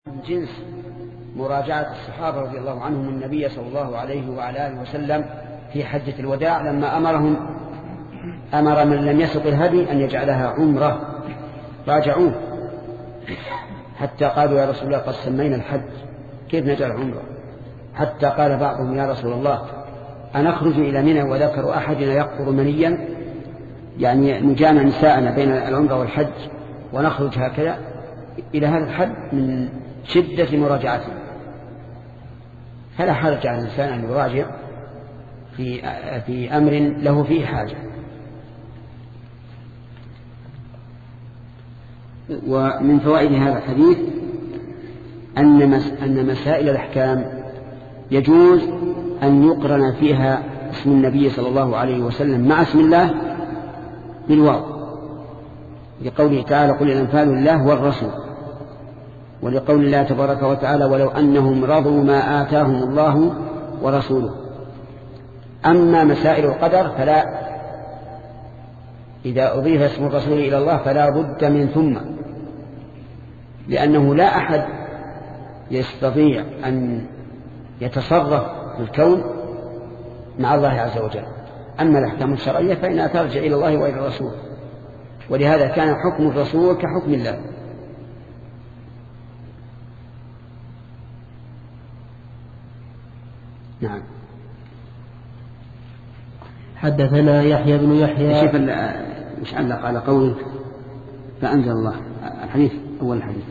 من جنس مراجعة الصحابة رضي الله عنهم النبي صلى الله عليه وعلى آله وسلم في حجة الوداع لما أمر من لم يسق الهدي أن يجعلها عمرة. راجعوه حتى قالوا يا رسول الله قد سمينا الحج كيف نجعل عمرة؟ حتى قال بعضهم يا رسول الله أنخرج إلى منى وذكر أحدنا يقطر منيا، يعني نجامع نساءنا بين العمرة والحج ونخرج هكذا إلى هذا الحد من شدة مراجعته. فلا حرج على الإنسان أن يراجع في أمر له فيه حاجة. ومن فوائد هذا الحديث أن مسائل الأحكام يجوز أن يقرن فيها اسم النبي صلى الله عليه وسلم مع اسم الله بالواو، لقوله تعالى قل الأنفال لله والرسول، ولقول الله تبارك وتعالى ولو أنهم رضوا ما آتاهم الله ورسوله. أما مسائل القدر فلا، إذا أضيف اسم الرسول إلى الله فلا بد من ثم، لأنه لا أحد يستطيع أن يتصرف في الكون مع الله عز وجل. أما الأحكام الشرعية فإنها ترجع إلى الله وإلى الرسول، ولهذا كان حكم الرسول كحكم الله. نعم. حدثنا يحيى بن يحيى. شوف مش علق على قوله فأنزل الله الحديث أول الحديث.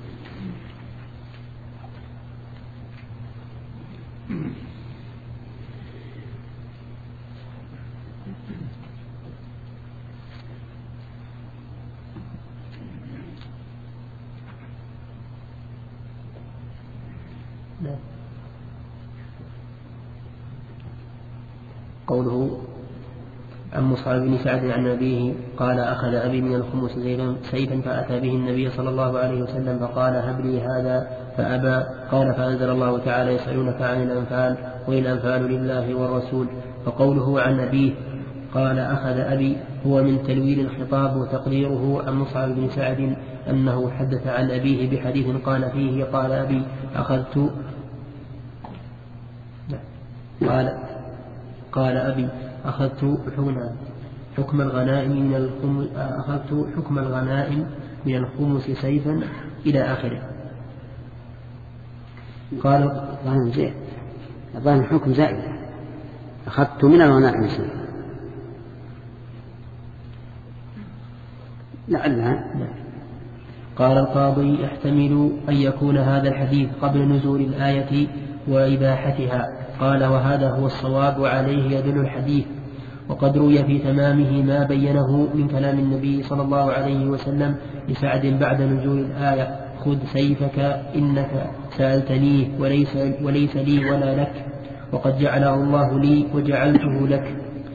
قوله عن مصعب بن سعد عن أبيه قال أخذ أبي من الخمس سيفا فأتى به النبي صلى الله عليه وسلم فقال هب لي هذا فأبى. قال فأنزل الله تعالى يسألونك عن الأنفال قل الأنفال لله والرسول. فقوله عن أبيه قال أخذ أبي هو من تلوين الخطاب، وتقديره عن مصعب بن سعد أنه حدث عن أبيه بحديث قال فيه قال أبي قال أبي أخذت حكم الغنائم من الخمس سيفا إلى آخره. قال الظاهر الحكم زائد، أخذت من الغنائم سيفا لعلها. قال القاضي يحتمل أن يكون هذا الحديث قبل نزول الآية وإباحتها. قال وهذا هو الصواب وعليه يدل الحديث. وقد روي في تمامه ما بينه من كلام النبي صلى الله عليه وسلم لسعد بعد نزول الآية خذ سيفك إنك سألتنيه وليس لي ولا لك، وقد جعله الله لي وجعلته لك.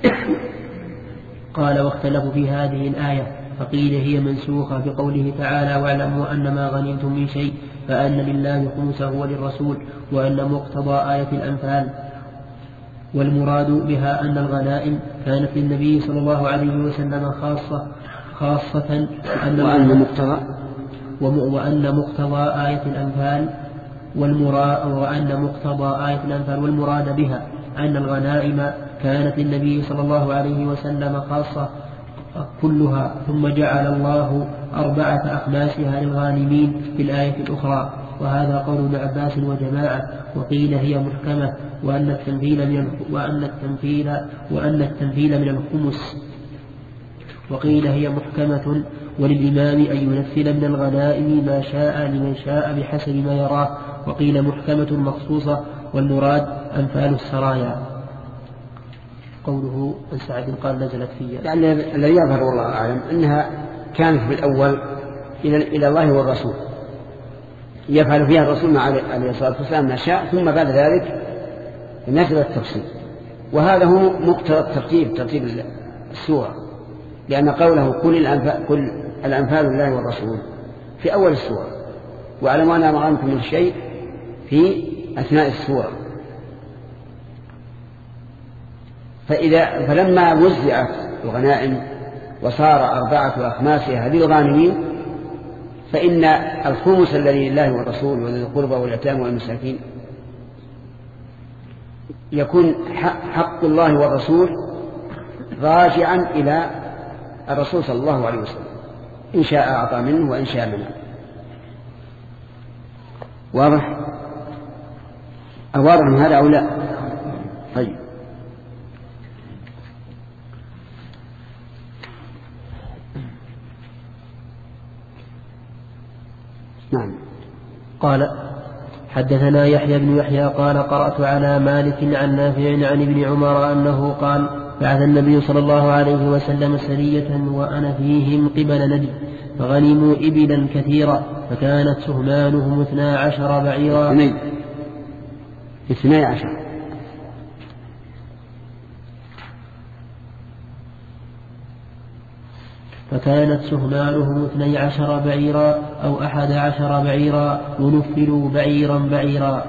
قال واختلفوا في هذه الآية فقيل هي منسوخة بقوله تعالى واعلموا أن ما غنمتم من شيء فأن لله خمسه وللرسول، وأن مقتضى آية الأنفال والمراد بها أن الغنائم كانت للنبي صلى الله عليه وسلم خاصة وأن مقتضى آية الأنفال والمراد بها أن الغنائم كانت للنبي صلى الله عليه وسلم خاصة كلها، ثم جعل الله 4 أخماسها للغانمين في الآية الأخرى. وهذا قول ابن عباس وجماعة. وقيل هي محكمة وأن التنفيل من الخمس، وقيل هي محكمة وللإمام أن ينفل من الغنائم ما شاء لمن شاء بحسب ما يراه. وقيل محكمة مخصوصة والمراد أنفال السرايا. قوله عن سعد قال نزلت فيها، يعني الذي يظهر والله أعلم أنها كانت بالأول إلى الله والرسول، يفعل فيها الرسول عليه الصلاة والسلام ما شاء، ثم بعد ذلك نزل التفصيل. وهذا هو مقتضى ترتيب السورة، لأن قوله كل الأنفال لله والرسول في أول السورة، واعلموا أن ما غنمتم من شيء في أثناء السورة. فلما وزعت الغنائم وصار 4 أخماسها للغانمين فإن الخمس الذي لله والرسول وذي القربى واليتامى والمساكين يكون حق الله والرسول راجعا إلى الرسول صلى الله عليه وسلم، إن شاء أعطى منه وإن شاء منه. واضح؟ أواضح من هذا أو لا؟ طيب. نعم. قال حدثنا يحيى بن يحيى قال قرأت على مالك عن نافع عن ابن عمر أنه قال بعث النبي صلى الله عليه وسلم سرية وأنا فيهم قبل نجد فغنموا إبلا كثيرة فكانت سهمانهم 12 بعيرا. 12 فكانت سهمانهم 12 بعيرا أو 11 بعيرا ونفلوا بعيرا بعيرا.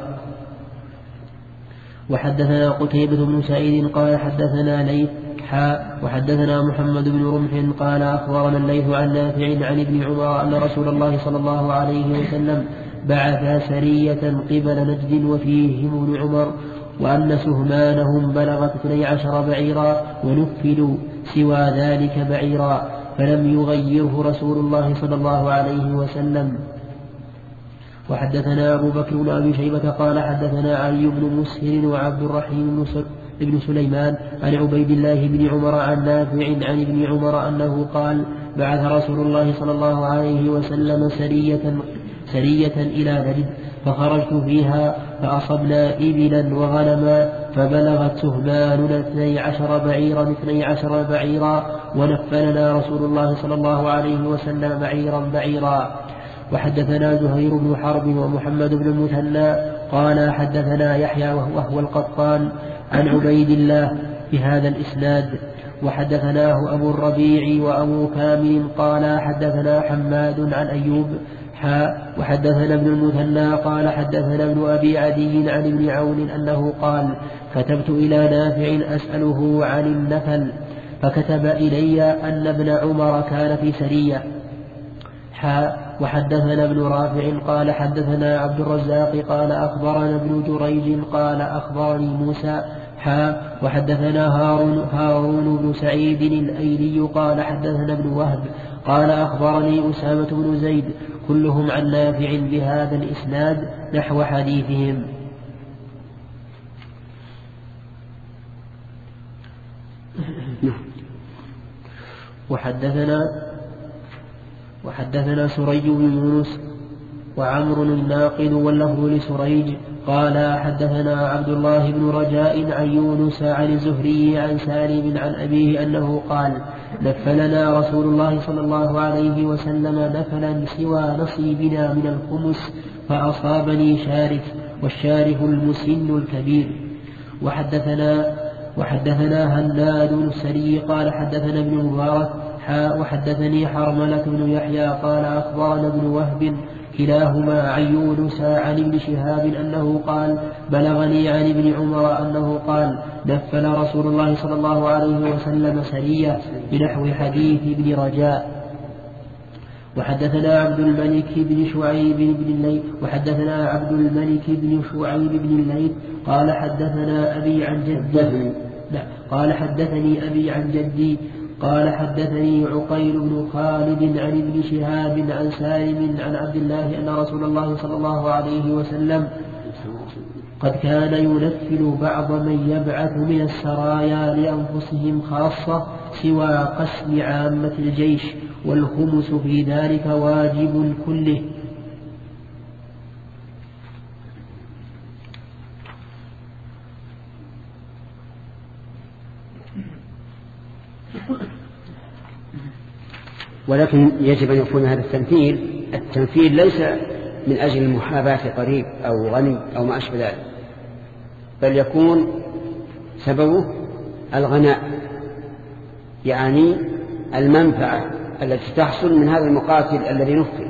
وحدثنا قتيبة بن سعيد قال حدثنا ليث وحدثنا محمد بن رمح قال أخبرنا الليث عن نافع عن ابن عمر أن رسول الله صلى الله عليه وسلم بعث سرية قبل نجد وفيهم ابن عمر وأن سهمانهم بلغت 12 بعيرا ونفلوا سوى ذلك بعيرا فلم يغيره رسول الله صلى الله عليه وسلم. وحدثنا أبو بكر بن أبي شيبة قال حدثنا علي بن مسهر وعبد الرحيم بن سليمان عن عبيد الله بن عمر عن نافع عن ابن عمر أنه قال بعث رسول الله صلى الله عليه وسلم سرية إلى نجد فخرجت فيها فأصبنا إبلا وغنما فبلغت سهماننا 12 بعيرا ونفلنا رسول الله صلى الله عليه وسلم بعيرا. وحدثنا زهير بن حرب ومحمد بن المثنى قال حدثنا يحيى وهو القطان عن عبيد الله بهذا الإسناد. وحدثناه أبو الربيع وأبو كامل قال حدثنا حماد عن أيوب وحدثنا ابن المثنى قال حدثنا ابن أبي عدي عن ابن عون أنه قال كتبت إلى نافع أسأله عن النفل فكتب إلي أن ابن عمر كان في سرية. وحدثنا ابن رافع قال حدثنا عبد الرزاق قال أخبرنا ابن جريج قال أخبرني موسى وحدثنا هارون بن سعيد الأيلي قال حدثنا ابن وهب قال أخبرني أسامة بن زيد كلهم عن نافع بهذا الإسناد نحو حديثهم. وحدثنا سريج بن يونس وعمر الناقد واللفظ لسريج قال حدثنا عبد الله بن رجاء عن يونس عن الزهري عن سالم عن أبيه أنه قال نفلنا رسول الله صلى الله عليه وسلم نفلا سوى نصيبنا من الخمس فأصابني شارف والشارف المسن الكبير. وحدثنا هناد السري قال حدثنا ابن مبارك وحدثني حرملة بن يحيى قال أخبرنا ابن وهب كلاهما عن يونس عن ابن شهاب أنه قال بلغني عن ابن عمر أنه قال نفل رسول الله صلى الله عليه وسلم سرية بنحو حديث ابن رجاء. وحدثنا عبد الملك بن شعيب بن الليث قال حدثنا أبي عن جدي قال حدثني أبي عن جدي قال حدثني عقيل بن خالد عن ابن شهاب عن سالم عن عبد الله أن رسول الله صلى الله عليه وسلم قد كان ينفل بعض من يبعث من السرايا لأنفسهم خاصة سوى قسم عامة الجيش والخمس في ذلك واجب كله. ولكن يجب أن يكون هذا التمثيل ليس من أجل المحاباة قريب أو غني أو ما أشبه ذلك، بل يكون سببه الغناء، يعني المنفعة التي تحصل من هذا المقاتل الذي نفل.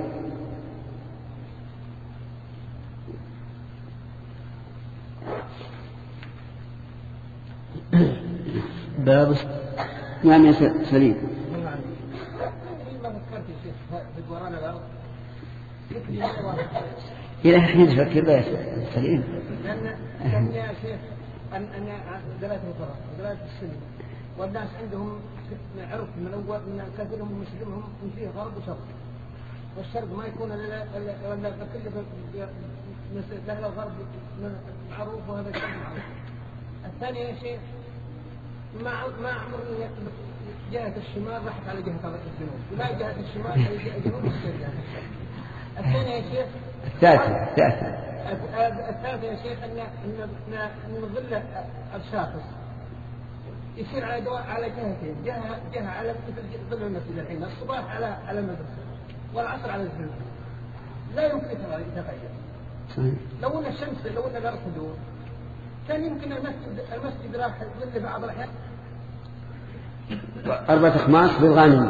باب نعم يا سليم. إلى حين تفكر بها سليم. لأن يا شيخ أن دلالة الفرق ودلالة السلم والناس عندهم عرف من أول من كثيرهم مسلمهم من فيه غرب وشرق، والشرق ما يكون إلا له الغرب معروف وهذا الشيء معروف. الثاني يا شيخ ما عمرني جهة الشمال راحت على جهة الجنوب، ولا جهة الشمال على جهة الجنوب والشرق. الثاني يا شيخ الثالث يا شيخ أن ظل الشاخص يصير على جهتين، جهة على مثل ظل المسجد الحين، الصباح على المدرسة والعصر على الجنوب، لا يمكن يتغير. لو أن الشمس لو أن الأرض تدور كان يمكن المسجد راح ظل بعض الأحيان 4 أخماس بالغانم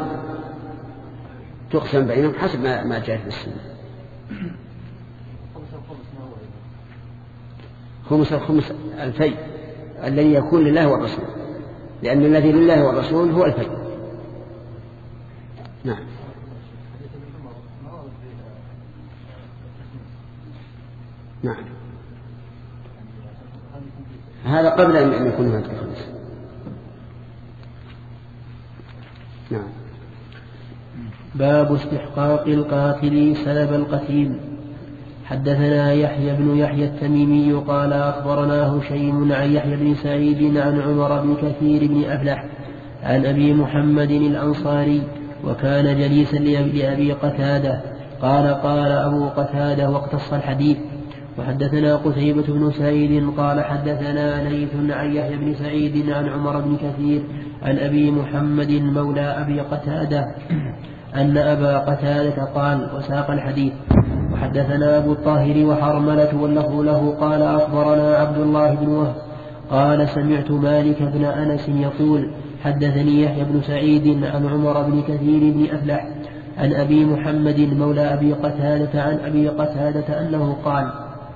تقسم بينهم حسب ما جاء في السنة. خمس الفيء الذي يكون لله والرسول، لأن الذي لله والرسول هو الفيء. نعم. نعم هذا قبل أن يكون هناك الخمس. نعم. باب استحقاق القاتل سلب القتيل. حدثنا يحيى بن يحيى التميمي قال أخبرنا هشيم عن يحيى بن سعيد عن عمر بن كثير بن أفلح عن أبي محمد الأنصاري وكان جليسا لأبي قتادة قال أبو قتادة واقتص الحديث. وحدثنا قتيبة بن سعيد قال حدثنا ليث عن يحيى بن سعيد عن عمر بن كثير عن أبي محمد مولى أبي قتادة أن أبا قتادة قال وساق الحديث. وحدثنا أبو الطاهر وحرملة واللفظ له قال أخبرنا عبد الله بن وهب قال سمعت مالك بن أنس يقول حدثني يحيى بن سعيد عن عمر بن كثير بن أفلح عن أبي محمد مولى أبي قتادة عن أبي قتادة أنه قال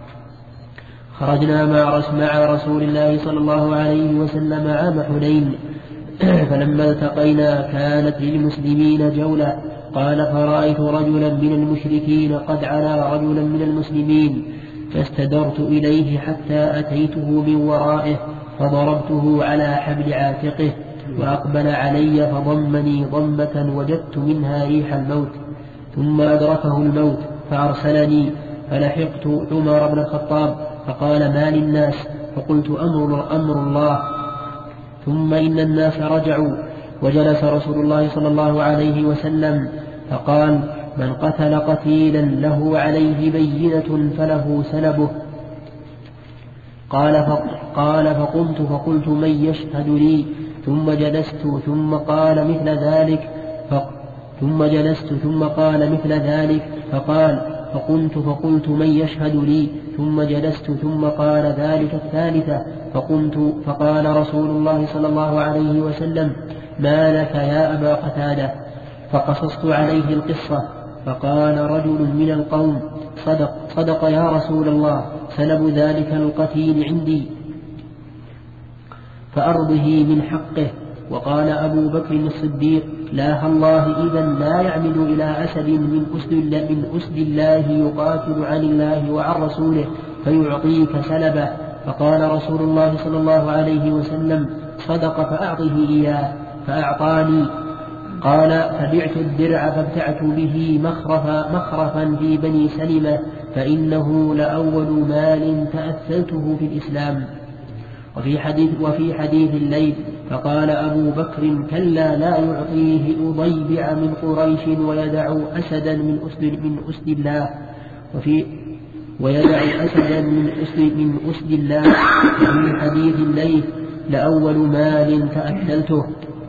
خرجنا مع رسول الله صلى الله عليه وسلم عام حنين فلما التقينا كانت للمسلمين جولة قال فرأيت رجلا من المشركين قد علا رجلا من المسلمين فاستدرت إليه حتى أتيته من ورائه فضربته على حبل عاتقه وأقبل علي فضمني ضمة وجدت منها ريح الموت ثم أدركه الموت فأرسلني فلحقت عمر بن الخطاب فقال ما للناس فقلت أمر الله ثم إن الناس رجعوا وجلس رسول الله صلى الله عليه وسلم فقال من قتل قتيلا له عليه بينة فله سلبه قال فقمت فقلت من يشهد لي ثم جلست ثم قال مثل ذلك فقال فقمت فقلت من يشهد لي ثم جلست ثم قال ذلك الثالثة فقمت فقال رسول الله صلى الله عليه وسلم ما لك يا أبا قتادة فقصصت عليه القصة فقال رجل من القوم صدق يا رسول الله سلب ذلك القتيل عندي فأرضه من حقه. وقال أبو بكر الصديق لا الله إذا لا يعمد إلى أسد من أسد الله يقاتل عن الله وعن رسوله فيعطيك سلبه. فقال رسول الله صلى الله عليه وسلم صدق فأعطه إياه فأعطاني. قال فبعت الدرع فابتعت به مخرفا في بني سلمة فإنه لأول مال تأثلته في الإسلام. وفي حديث الليل فقال أبو بكر كلا لا يعطيه أضيبع من قريش ويدع أسدا من أسد الله وفي حديث الليل لأول مال تأكلته.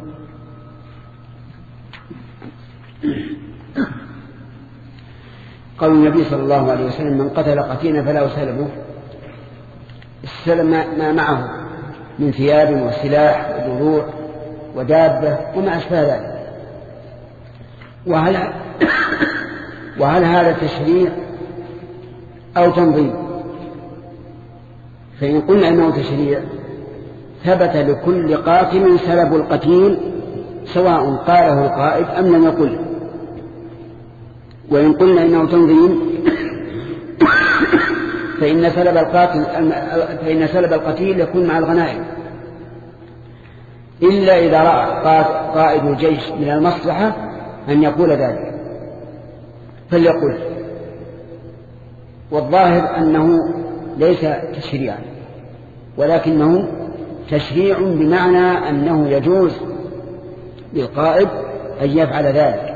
قول النبي صلى الله عليه وسلم من قتل قتيلا فلا سلبه. السلم ما معه من ثياب وسلاح ودروع ودابة وما أشبه ذلك. وهل هذا تشريع أو تنظيم؟ فإن قلنا أنه تشريع ثبت لكل قاتل سلب القتيل سواء قاله القائد أم لم يقل. وإن قلنا إنه تنظيم فإن سلب القتيل يكون مع الغنائم، إلا إذا رأى قائد الجيش من المصلحة أن يقول ذلك فليقول. والظاهر أنه ليس تشريعا، ولكنه تشريع بمعنى أنه يجوز للقائد أن يفعل ذلك،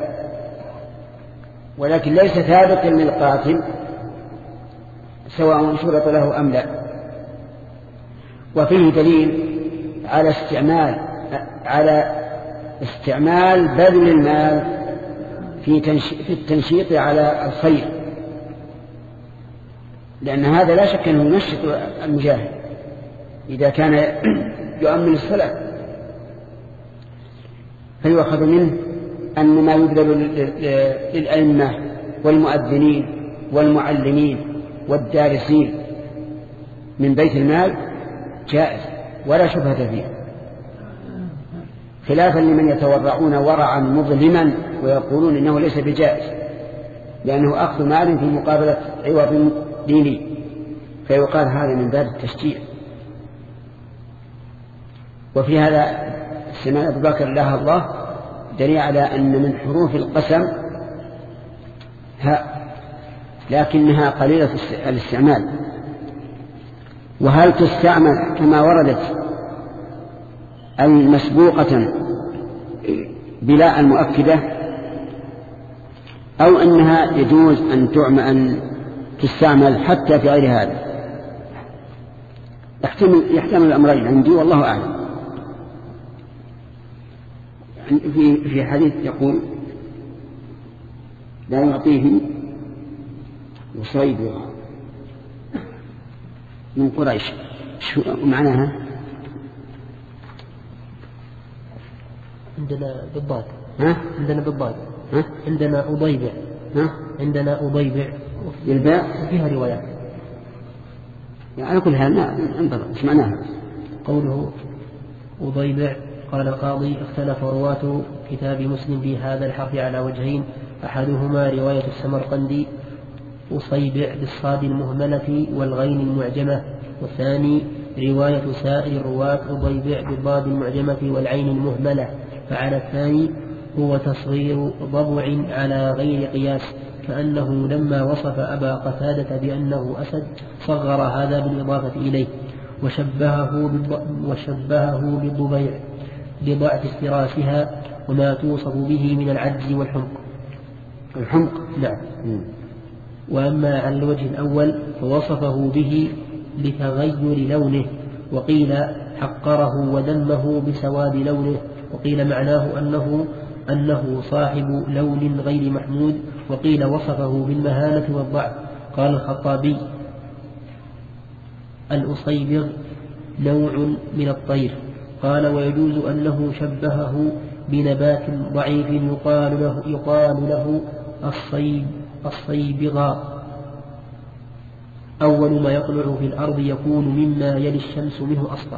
ولكن ليس ثابتا للقاتل سواء شرط له أم لا. وفيه دليل على استعمال بذل المال في التنشيط على الخير، لأن هذا لا شك أنه ينشط المجاهد إذا كان يؤمن الصلاة. فيؤخذ منه أن ما يبذل للأئمة والمؤذنين والمعلمين والدارسين من بيت المال جائز ولا شبهة فيه، خلافا لمن يتورعون ورعا مظلما ويقولون إنه ليس بجائز لأنه أخذ مال في مقابلة عوض ديني، فيقال هذا من باب التشجيع. وفي هذا سمع أبو بكر الله الله دليل على أن من حروف القسم هاء، لكنها قليلة الاستعمال. وهل تستعمل كما وردت أي مسبوقة بلا المؤكدة، أو أنها يجوز أن تستعمل حتى في غير هذا؟ يحتمل الأمرين عندي والله أعلم. في حديث يقول لا يعطيه وصيبها من قريش، شو معناها؟ عندنا بالضاد. عندنا بالضاد. عندنا أضيبع. عندنا أضيبع بالباء وفيها روايات. يعني كل هذا انظر ايش معناها. قوله أضيبع قال القاضي اختلف رواة كتاب مسلم بهذا الحرف على وجهين، أحدهما رواية السمرقندي أصيبع بالصاد المهملة والغين المعجمة، والثاني رواية سائر الرواة أضيبع بالضاد المعجمة والعين المهملة. فعلى الثاني هو تصغير ضبع على غير قياس، كأنه لما وصف أبا قتادة بأنه أسد صغر هذا بالإضافة إليه وشبهه بالضبيع لضعف افتراسها وما توصف به من العجز والحمق. نعم. وأما على الوجه الأول فوصفه به لتغير لونه، وقيل حقره وذمه بسواد لونه، وقيل معناه أنه صاحب لون غير محمود، وقيل وصفه بالمهانة والضعف. قال الخطابي الأصيبغ نوع من الطير. قال ويجوز أنه شبهه بنبات ضعيف يقال له الصيبغاء، أول ما يطلع في الأرض يكون مما يلي الشمس منه أصفر.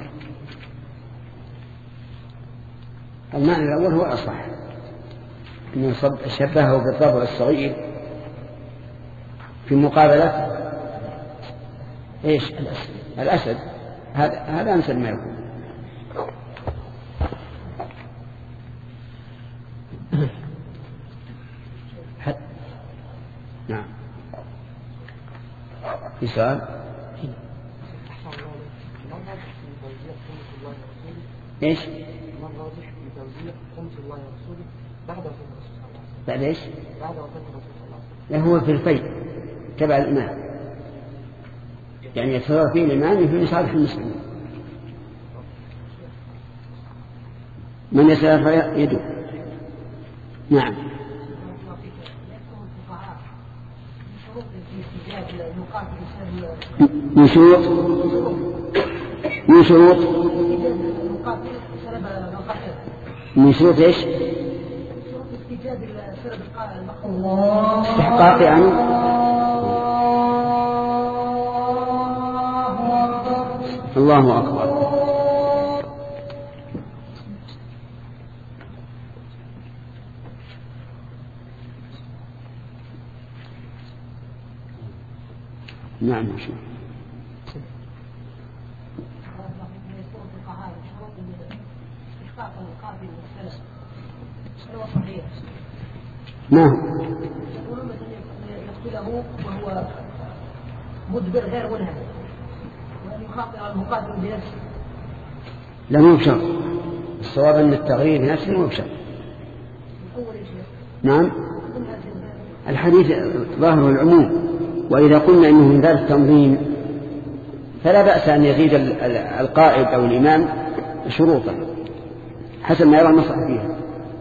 المعنى الأول هو أصح، أنه شبهه بالضبع الصغير في مقابلة إيش؟ الأسد. هذا أمثل ما يكون. نعم. في سؤال؟ إيش؟ بعد إيش؟ هو في الفيء تبع الإمام، يعني يتصرف فيه الإمام في مصالح المسلمين. من يسأل يده. نعم. من شروط ايش؟ استحقاق يعني. الله أكبر. نعم. إسقاط القاضي والسلس هو صحيح؟ نعم. يقولون يقتله وهو مدبر غير منهك وأن يخاطر المقاتل بنفسه. لا مو بشرط، الصواب أن التغيير بنفسه مو بشرط. نعم الحديث ظاهر العموم، وإذا قلنا إنه من ذلك التنظيم فلا بأس أن يزيد القائد أو الإمام شروطا حسب ما يرى المصلحة فيها.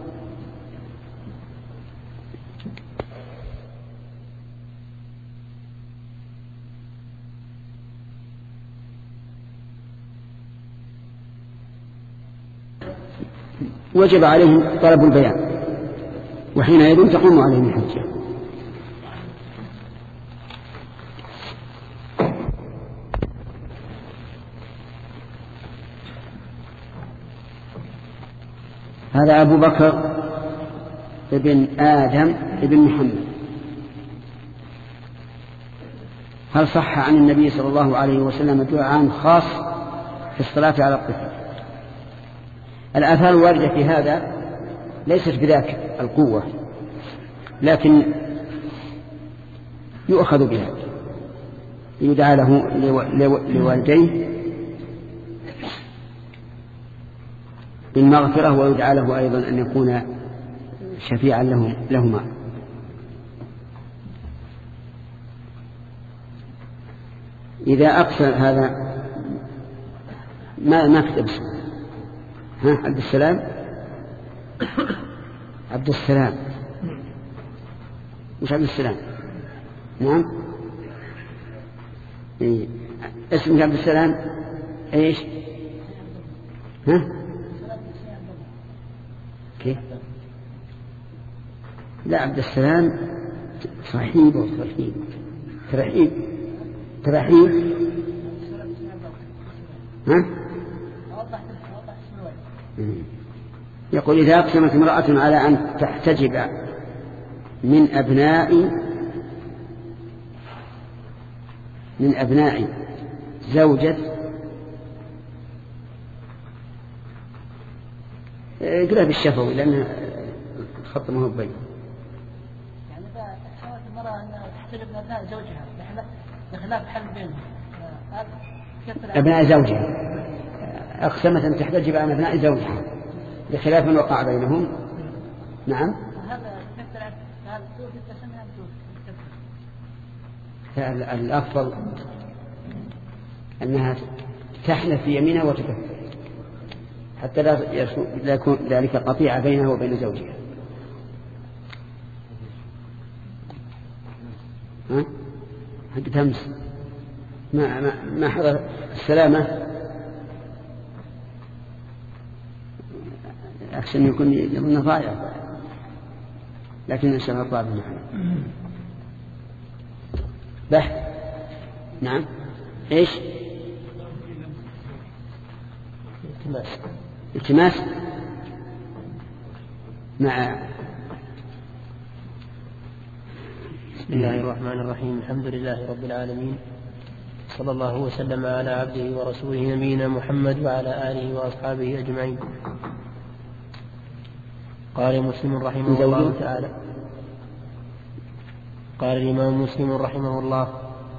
وجب عليهم طلب البيان، وحينئذ تقوم عليهم الحجة. هذا أبو بكر ابن آدم ابن محمد. هل صح عن النبي صلى الله عليه وسلم دعاء خاص في الصلاة على الطفل؟ الآثار الواردة في هذا ليست بذاك القوة، لكن يؤخذ بها، يدعى له لوالديه بالمغفرة، ويدعى له أيضا أن يكون شفيعا لهما. إذا أقصى هذا ما كتب اسمه. عبد السلام عبد السلام مش عبد السلام. نعم إيه. اسمك عبد السلام ايش؟ كيف؟ لا عبد السلام صحيب وصحيب ترحيب. يقول إذا أقسمت امرأة على أن تحتجب من أبناء زوجة، اقرأ بالشفوي لأن الخط ما هو بين. يعني إذا أقسمت المرأة أن تحتجب من أبناء زوجها بخلاف حل بينهم أبناء زوجها، أقسمت أن تحتجب عن أبناء زوجها بخلاف وقع بينهم. نعم الأفضل أنها تحلف في يمينها وتكفر حتى لا يكون ذلك قطيعة بينها وبين زوجها. حق تمس ما حضر السلامة أخشى أن يكون يظن ضائع، لكن إن شاء الله طالب محمد بحث. نعم إيش؟ التماس مع. بسم الله الرحمن الرحيم. الحمد لله رب العالمين، صلى الله وسلم على عبده ورسوله نبينا محمد وعلى آله وأصحابه أجمعين. قال مسلم رحمه الله تعالى، قال الإمام مسلم رحمه الله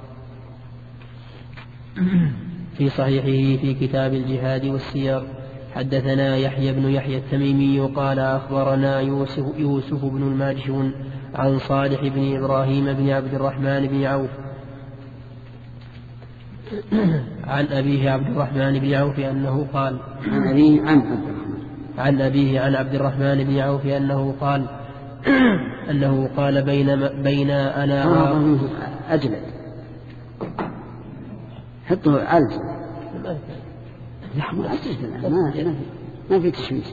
في صحيحه في كتاب الجهاد والسير: حدثنا يحيى بن يحيى التميمي قال أخبرنا يوسف بن الماجشون عن صالح بن إبراهيم بن عبد الرحمن بن عوف عن أبيه عبد الرحمن بن عوف أنه قال عن أبيه عن عبد الرحمن بن عوف أنه قال بين أنا أجلد حطه عالج نحن أجلد ما في تشميس.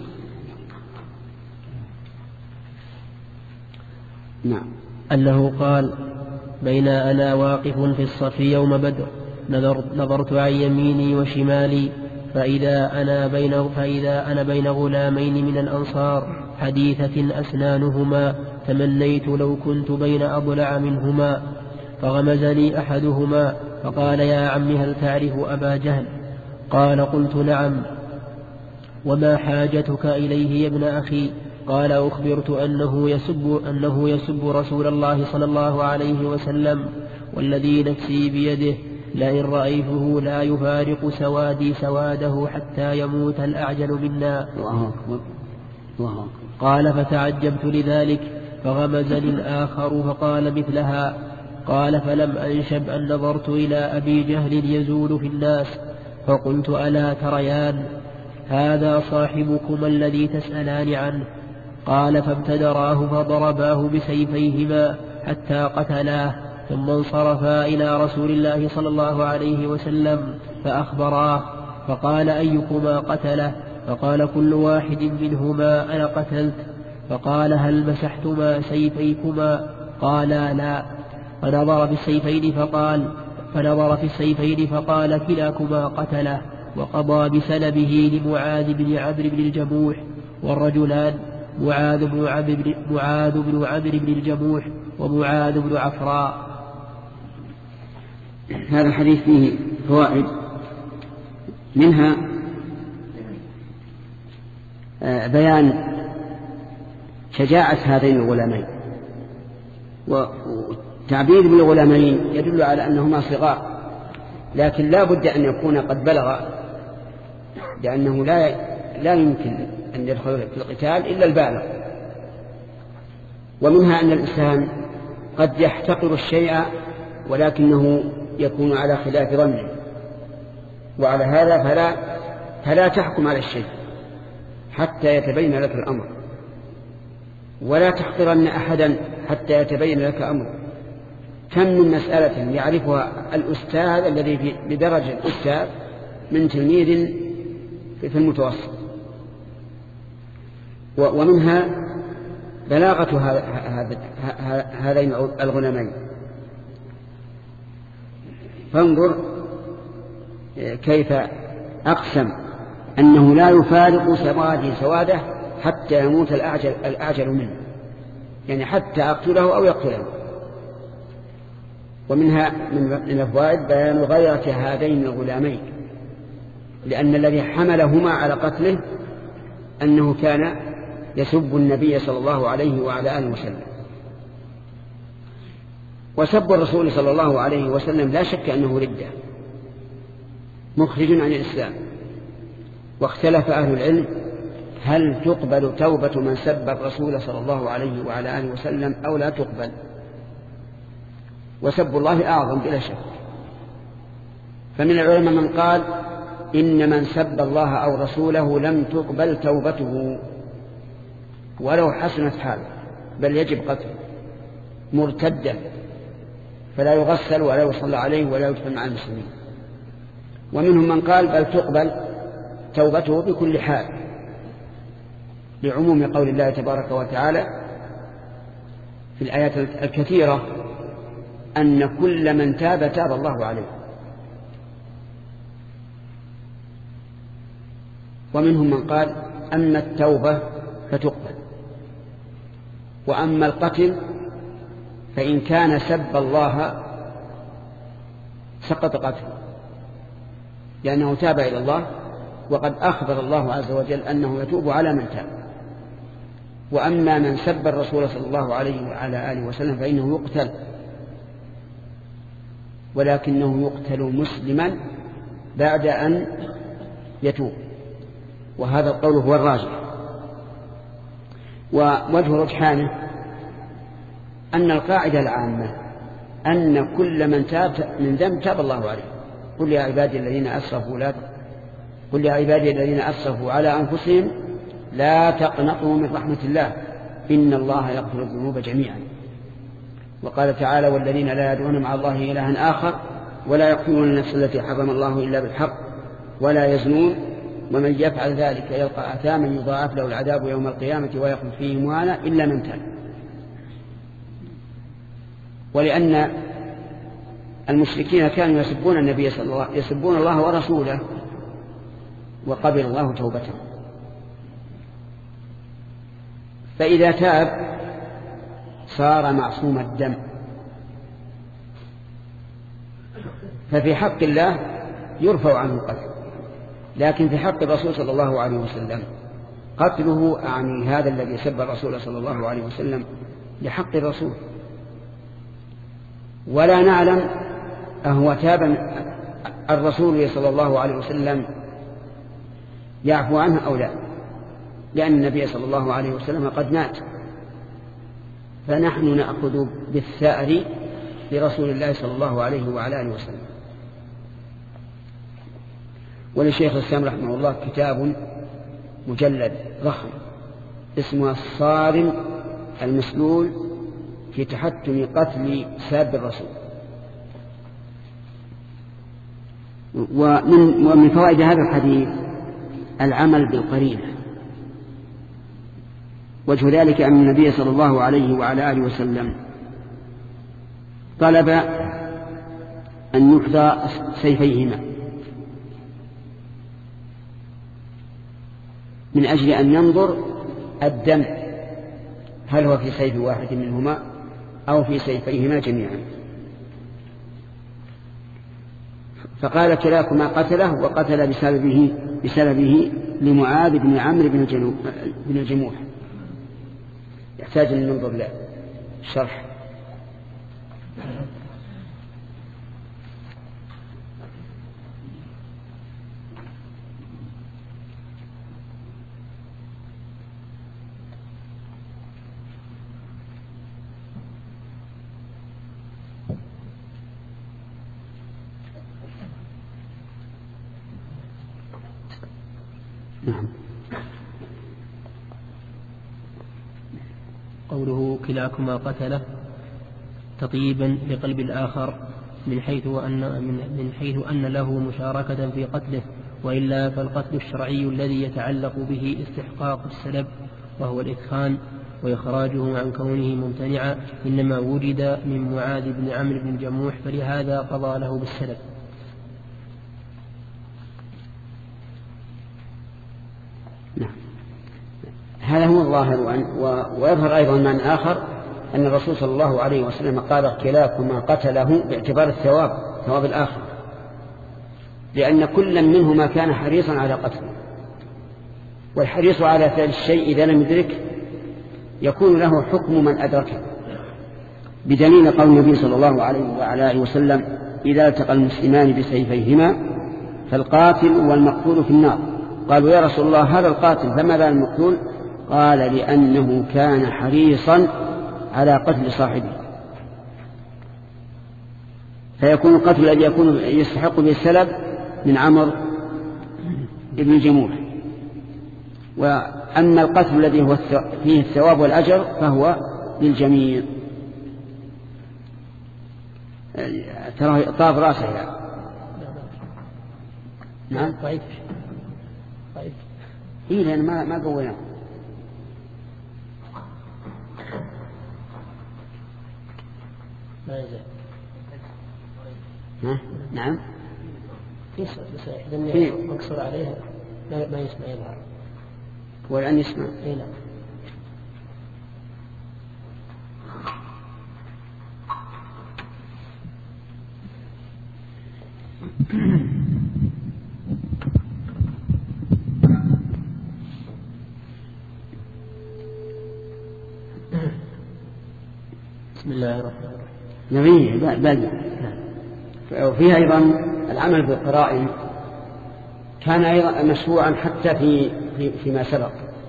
نعم. أنه قال بين أنا واقف في الصف يوم بدر نظرت عن يميني وشمالي فإذا أنا بين غلامين من الأنصار حديثة أسنانهما تمنيت لو كنت بين أضلع منهما، فغمزني أحدهما فقال: يا عم هل تعرف أبا جهل؟ قال: قلت: نعم. وما حاجتك إليه يا ابن أخي؟ قال أخبرت أنه يسب رسول الله صلى الله عليه وسلم، والذي نفسي بيده لئن رأيته لا يفارق سوادي سواده حتى يموت الأعجل منا. قال فتعجبت لذلك، فغمزني الآخر فقال مثلها. قال فلم أنشب أن نظرت إلى أبي جهل يزول في الناس، فقلت ألا تريان هذا صاحبكما الذي تسألان عنه؟ قال فابتدراه فضرباه بسيفيهما حتى قتلاه، ثم انصرفا إلى رسول الله صلى الله عليه وسلم فأخبراه، فقال أيكما قتله؟ فقال كل واحد منهما أنا قتلت. فقال هل مسحتما سيفيكما؟ قالا لا. فنظر في السيفين فقال كلاكما قتله، وقضى بسلبه لمعاذ بن عمرو بن الجموح، والرجلان معاذ بن عمرو بن الجموح ومعاذ بن عفراء. هذا الحديث فيه فوائد، منها بيان شجاعة هذين الغلامين، وتعبير بالغلامين يدل على أنهما صغار، لكن لا بد أن يكون قد بلغ، لأنه لا يمكن أن يدخل في القتال إلا البالغ. ومنها أن الإنسان قد يحتقر الشيء ولكنه يكون على خلاف ظنه، وعلى هذا فلا تحكم على الشيء حتى يتبين لك الأمر، ولا تحقرن أحدا حتى يتبين لك أمر. كم من مسألة يعرفها الأستاذ الذي بدرجة الأستاذ من تلميذ في المتوسط. ومنها بلاغة هذين الغلامين. فانظر كيف أقسم أنه لا يفارق سواده حتى يموت الأعجل منه، يعني حتى أقتله أو يقتله. ومنها من الفوائد بيان غيرة هذين الغلامين، لأن الذي حملهما على قتله أنه كان يسب النبي صلى الله عليه وعلى آله وسلم. وسب الرسول صلى الله عليه وسلم لا شك أنه ردة مخرج عن الإسلام. واختلف أهل العلم هل تقبل توبة من سب الرسول صلى الله عليه وعلى آله وسلم أو لا تقبل. وسب الله أعظم بلا شك. فمن العلماء من قال إن من سب الله أو رسوله لم تقبل توبته ولو حسنت حاله، بل يجب قتله مرتدا، فلا يغسل ولا يصلى عليه ولا يدفن مع المسلمين. ومنهم من قال بل تقبل توبته بكل حال، لعموم قول الله تبارك وتعالى في الآيات الكثيرة أن كل من تاب تاب الله عليه. ومنهم من قال أما التوبة فتقبل، وأما القتل فإن كان سب الله سقط قتله، لأنه تاب إلى الله، وقد أخبر الله عز وجل أنه يتوب على من تاب. وأما من سب الرسول صلى الله عليه وعلى آله وسلم فإنه يقتل، ولكنه يقتل مسلما بعد أن يتوب، وهذا القول هو الراجح. ووجه رجحانه أن القاعدة العامة أن كل من تاب من ذنب تاب الله عليه. قل يا عبادي الذين أسرفوا على أنفسهم لا تقنطوا من رحمة الله إن الله يغفر الذنوب جميعا. وقال تعالى والذين لا يدعون مع الله إلها آخر ولا يقتلون النفس التي حرم الله إلا بالحق ولا يزنون ومن يفعل ذلك يلقى أثاما يضاعف له العذاب يوم القيامة ويخلد فيه مهانا إلا من تاب. ولأن المشركين كانوا يسبون النبي صلى الله عليه وسلم، يسبون الله ورسوله، وقبل الله توبته. فإذا تاب صار معصوم الدم، ففي حق الله يرفع عنه القتل، لكن في حق الرسول صلى الله عليه وسلم قتله أعني هذا الذي سب الرسول صلى الله عليه وسلم لحق الرسول، ولا نعلم أهو تاب الرسول صلى الله عليه وسلم يعفو عنه أو لا، لأن النبي صلى الله عليه وسلم قد مات، فنحن نأخذ بالثأر لرسول الله صلى الله عليه وعلى آله وسلم. ولشيخ الإسلام رحمه الله كتاب مجلد ضخم اسمه الصارم المسلول في تحتم قتل ساب الرسول. ومن فوائد هذا الحديث العمل بالقرينة. وجه ذلك أن النبي صلى الله عليه وعلى آله وسلم طلب أن يحذى سيفيهما من أجل أن ينظر الدم هل هو في سيف واحد منهما أو في سيفيهما جميعا. فقال كلاكما قتله، وقتل بسببه لمعاذ بن عمرو بن الجموح. يحتاج أن ننظر له الشرح. نعم. قوله كلاكما قتله تطيبا لقلب الآخر من حيث أن له مشاركة في قتله، وإلا فالقتل الشرعي الذي يتعلق به استحقاق السلب وهو الإثخان وإخراجه عن كونه ممتنعا إنما وجد من معاذ بن عمرو بن الجموح، فلهذا قضى له بالسلب. نعم. هذا هو الظاهر. ويظهر أيضا معنى آخر أن الرسول صلى الله عليه وسلم قال كلاكما قتله باعتبار ثواب الآخر، لأن كل منهما كان حريصا على قتله، والحريص على فعل الشيء إذا لم يدرك يكون له حكم من أدركه، بدليل قول النبي صلى الله عليه وعلى آله وسلم إذا التقى المسلمان بسيفيهما فالقاتل والمقتول في النار. قالوا يا رسول الله هذا القاتل فما بال المقتول؟ قال لأنه كان حريصا على قتل صاحبه. فيكون القتل الذي يكون يستحق به السلب من عمرو بن الجموح، وأما القتل الذي هو فيه الثواب والأجر فهو للجميع. ترى طاف راسه يعني. نعم طيب إيه لأن ما قويناه. ما يزال. نعم إذا مقصور عليها ما يسمع يظهر والآن يسمع. إيه لا. بسم الله الرحمن الرحيم. نبيه بل وفيها أيضا العمل بالقرائن كان أيضا مشروعا حتى فيما سبق.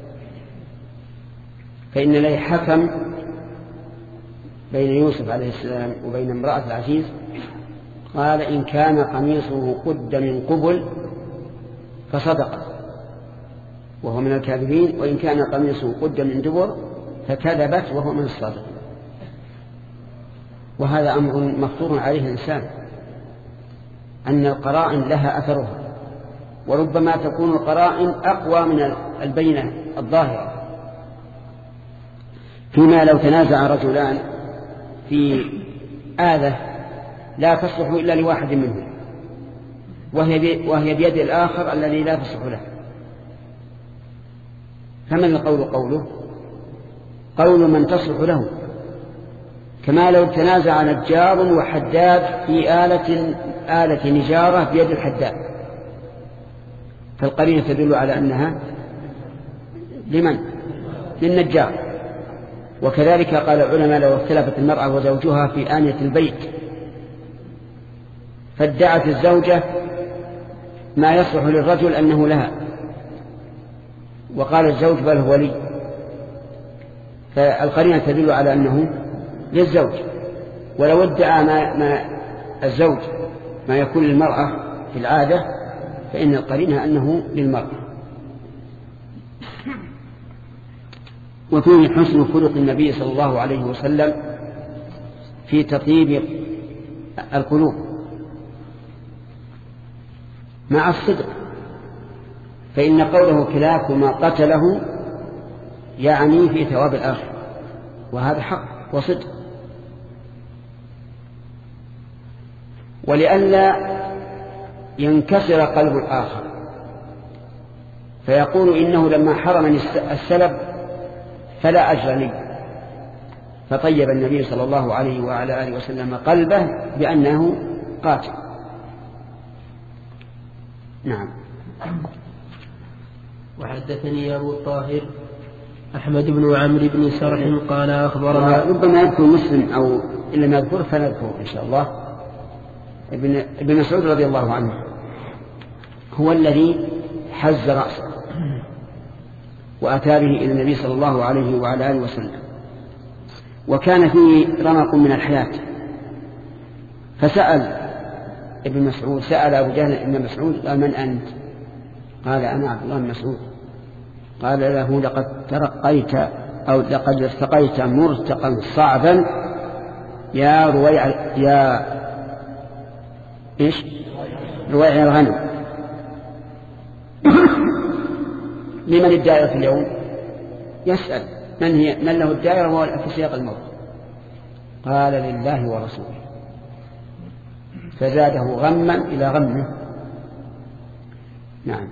فإن لي حكم بين يوسف عليه السلام وبين امرأة العزيز، قال إن كان قميصه قد من قبل فصدق وهو من الكاذبين، وإن كان قميصه قد من دبر فكذبت وهو من الصادقين. وهذا أمر مفطور عليه الإنسان، أن القرائن لها أثرها، وربما تكون القرائن أقوى من البينة الظاهرة. فيما لو تنازع رجلان في آلة لا تصلح إلا لواحد منهم وهي بيد الآخر الذي لا تصلح له، فمن القول قوله؟ قول من تصلح له. كما لو تنازع نجار وحداد في آلة نجارة بيد الحداد، فالقرينة تدل على أنها لمن؟ للنجار. وكذلك قال العلماء لو اختلفت المرأة وزوجها في آنية البيت فادعت الزوجة ما يصلح للرجل أنه لها وقال الزوج بل هو لي، فالقرينة تدل على أنه للزوج. ولو ادعى ما الزوج ما يكون للمرأة في العادة فإن القرينة أنه للمرأة. وفيه حسن خلق النبي صلى الله عليه وسلم في تطيب القلوب مع الصدق، فإن قوله كلاكما قتله يعني في ثواب الآخر، وهذا حق وصدق. ولئلا ينكسر قلب الآخر فيقول إنه لما حرمني السلب فلا أجر لي، فطيب النبي صلى الله عليه وعلى آله وسلم قلبه بأنه قاتل. نعم. وحدثني أبو الطاهر أحمد بن عمرو بن سرح قال أخبرنا، ربما يذكر مسلم أو إلا ما يذكر فنذكر إن شاء الله. ابن مسعود رضي الله عنه هو الذي حز رأسه وأتى به إلى النبي صلى الله عليه وعلى آله وسلم، وكان فيه رمق من الحياة، فسأل ابن مسعود، سأل أبو جهل ابن مسعود قال من أنت؟ قال أنا عبد الله بن مسعود. قال له لقد ترقيت أو لقد ارتقيت مرتقا صعبا يا رويع الغنم. لمن الدائرة اليوم؟ يسأل من له الدائرة وهو في سياق الموت. قال لله ورسوله، فزاده غما إلى غمه. نعم.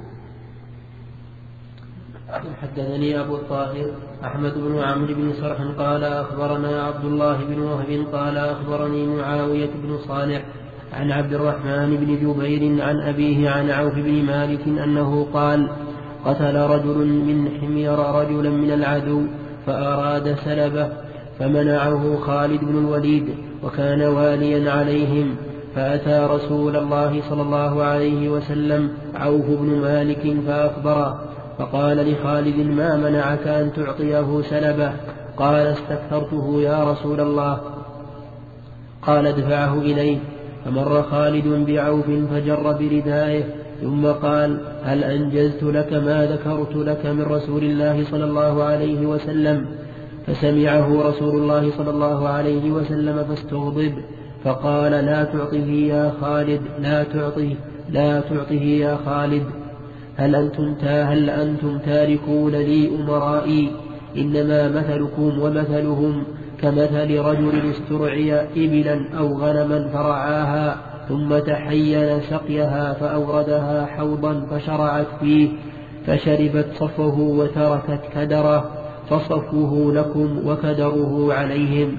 حدثني أبو الطاهر أحمد بن عمرو بن سرح قال أخبرنا عبد الله بن وهب قال أخبرني معاوية بن صالح عن عبد الرحمن بن جبير عن أبيه عن عوف بن مالك أنه قال قتل رجل من حمير رجلا من العدو فأراد سلبه فمنعه خالد بن الوليد وكان واليا عليهم، فأتى رسول الله صلى الله عليه وسلم عوف بن مالك فأخبره، فقال لخالد ما منعك أن تعطيه سلبه؟ قال استكثرته يا رسول الله. قال ادفعه إليه. فمر خالد بعوف فجر بردائه ثم قال هل أنجزت لك ما ذكرت لك من رسول الله صلى الله عليه وسلم؟ فسمعه رسول الله صلى الله عليه وسلم فاستغضب فقال لا تعطه يا خالد، لا تعطه يا خالد. هل أنتم تاركون لي أمرائي؟ إنما مثلكم ومثلهم كمثل رجل استرعي إبلا أو غنما فرعاها ثم تحين سقيها فأوردها حوضا فشرعت فيه فشربت صفه وتركت كدره، فصفه لكم وكدره عليهم.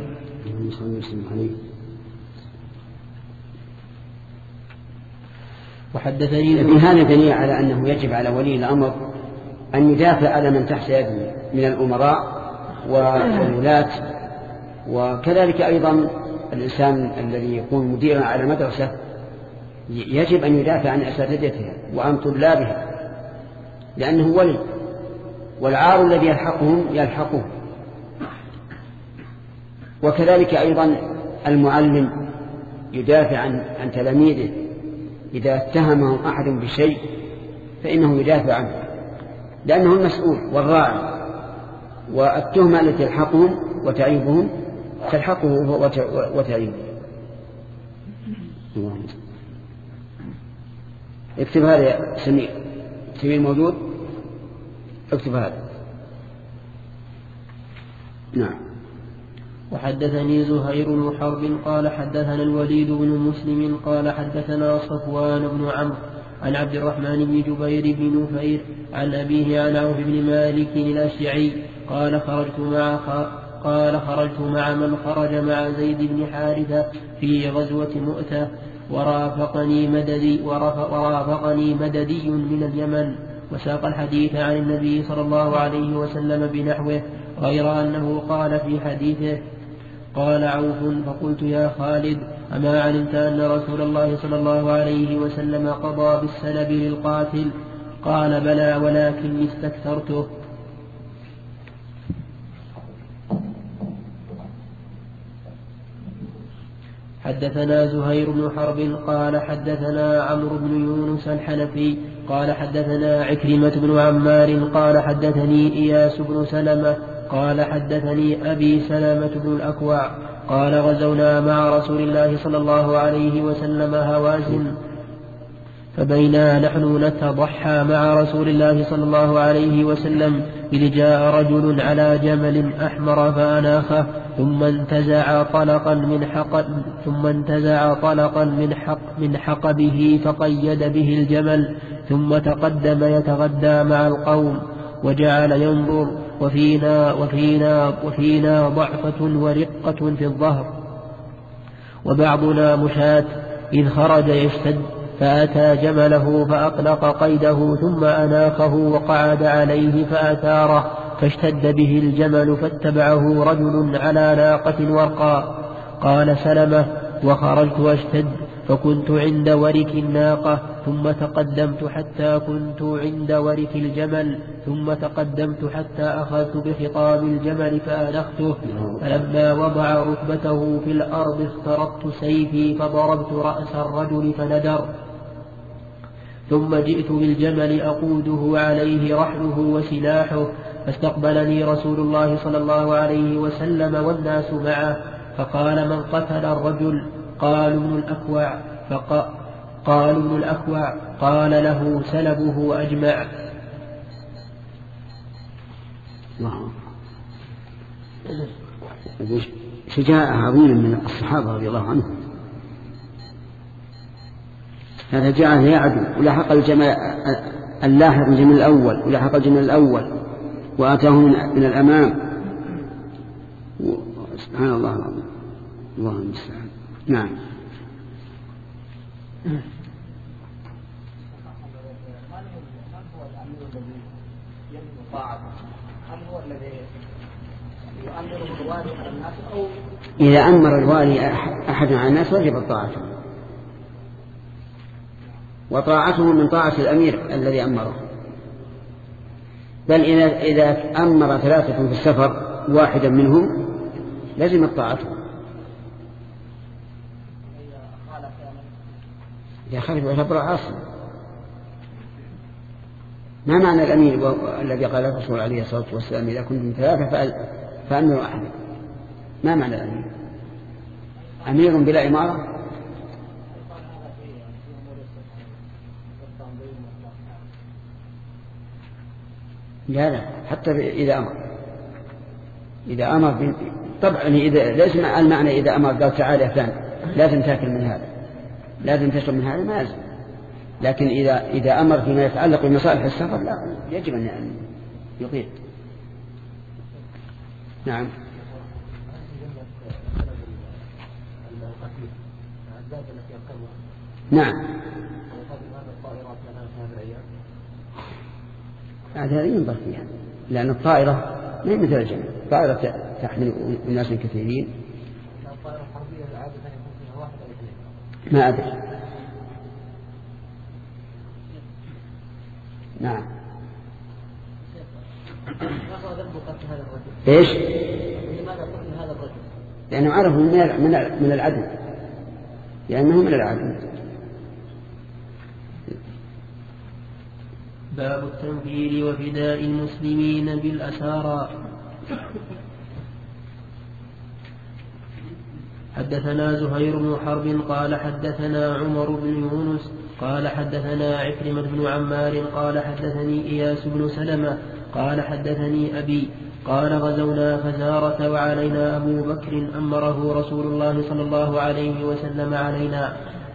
وحدثني في هذا دليل على أنه يجب على ولي الأمر أن يدافع على من تحت يده من الأمراء والولاة، وكذلك أيضا الإنسان الذي يكون مديرا على مدرسة يجب أن يدافع عن أساتذتها وعن طلابها لأنه ولي، والعار الذي يلحقهم يلحقه. وكذلك أيضا المعلم يدافع عن تلاميذه إذا اتهمهم أحد بشيء فإنه يدافع عنه لأنه المسؤول والراعي، والتهمة التي تلحقهم وتعيبهم تلحقه وتعيبه. اكتب هذا يا سمير، سمير موجود؟ اكتب هذا. نعم. وحدثني زهير بن حرب قال حدثنا الوليد بن مسلم قال حدثنا صفوان بن عمرو عن عبد الرحمن بن جبير بن نفير عن أبيه عن عوف بن مالك الأشعري قال خرجت مع من خرج مع زيد بن حارثة في غزوة مؤتة، ورافقني مددي من اليمن، وساق الحديث عن النبي صلى الله عليه وسلم بنحوه، غير أنه قال في حديثه: قال عوف: فقلت يا خالد: أما علمت أن رسول الله صلى الله عليه وسلم قضى بالسلب للقاتل؟ قال: بلى، ولكني استكثرته. حدثنا زهير بن حرب قال حدثنا عمرو بن يونس الحنفي قال حدثنا عكرمة بن عمار قال حدثني إياس بن سلمة قال حدثني أبي سلمة بن الأكوع قال: غزونا مع رسول الله صلى الله عليه وسلم هوازن، فبينا نحن نتضحى مع رسول الله صلى الله عليه وسلم إذ جاء رجل على جمل أحمر فأناخه، ثم انتزع طلقا من حقبه فقيد به الجمل، ثم تقدم يتغدى مع القوم، وجعل ينظر، وفينا ضعفة ورقة في الظهر، وبعضنا مشاة، إذ خرج يشتد، فأتى جمله فأطلق قيده، ثم أناخه وقعد عليه فأثاره، فاشتد به الجمل، فاتبعه رجل على ناقة ورقاء. قال سلمة: وخرجت أشتد، فكنت عند ورك الناقة، ثم تقدمت حتى كنت عند ورك الجمل، ثم تقدمت حتى أخذت بخطام الجمل فأنخته، فلما وضع ركبته في الأرض اخترقت سيفي فضربت رأس الرجل فندر، ثم جئت بالجمل أقوده عليه رحله وسلاحه، فاستقبلني رسول الله صلى الله عليه وسلم والناس معه، فقال: من قتل الرجل؟ قالوا: ابن الأكوع. قال: له سلبه أجمع. شجاعة عظيمة من الصحابة رضي الله عنهم. هذا جعل يعدو، ولحق اللاحق الجمل الأول، ولحق الجمل الأول، وأتاه من الأمام. سبحان الله العظيم، الله المستعان. نعم. إذا أمر الوالي أحد على الناس وجب طاعته، وطاعته من طاعة الأمير الذي أمره. بل إذا أمر ثلاثة في السفر واحدا منهم لازم طاعته. إذا خالف يعتبر عاصم. ما معنى الأمير الذي قال الرسول عليه الصلاة والسلام: إذا كنتم ثلاثة فأمروا أحدا؟ ما معنى الأمير؟ أمير بلا إمارة؟ لا، حتى إذا أمر طبعا إذا ليس المعنى إذا أمر قال: تعال يا فلان لازم تأكل من هذا، لازم تشرب من هذا، ما لازم. لكن إذا أمر فيما يتعلق بمصالح السفر لا، يجب أن يطيع. نعم. نعم. هذا ينظر فيها، لأن الطائرة ما هي مثل الجمل. الطائرة تحمل الناس كثيرين. ما أدري. نعم. إيش؟ لماذا قتل هذا الرجل؟ لأنه عرفوا من العدل، لأنه من العدل. باب التنفير وفداء المسلمين بالأسارى. حدثنا زهير بن حرب قال حدثنا عمر بن يونس قال حدثنا عكرمة بن عمار قال حدثني إياس بن سلمة قال حدثني أبي قال: غزونا فزارة وعلينا أبو بكر أمره رسول الله صلى الله عليه وسلم علينا،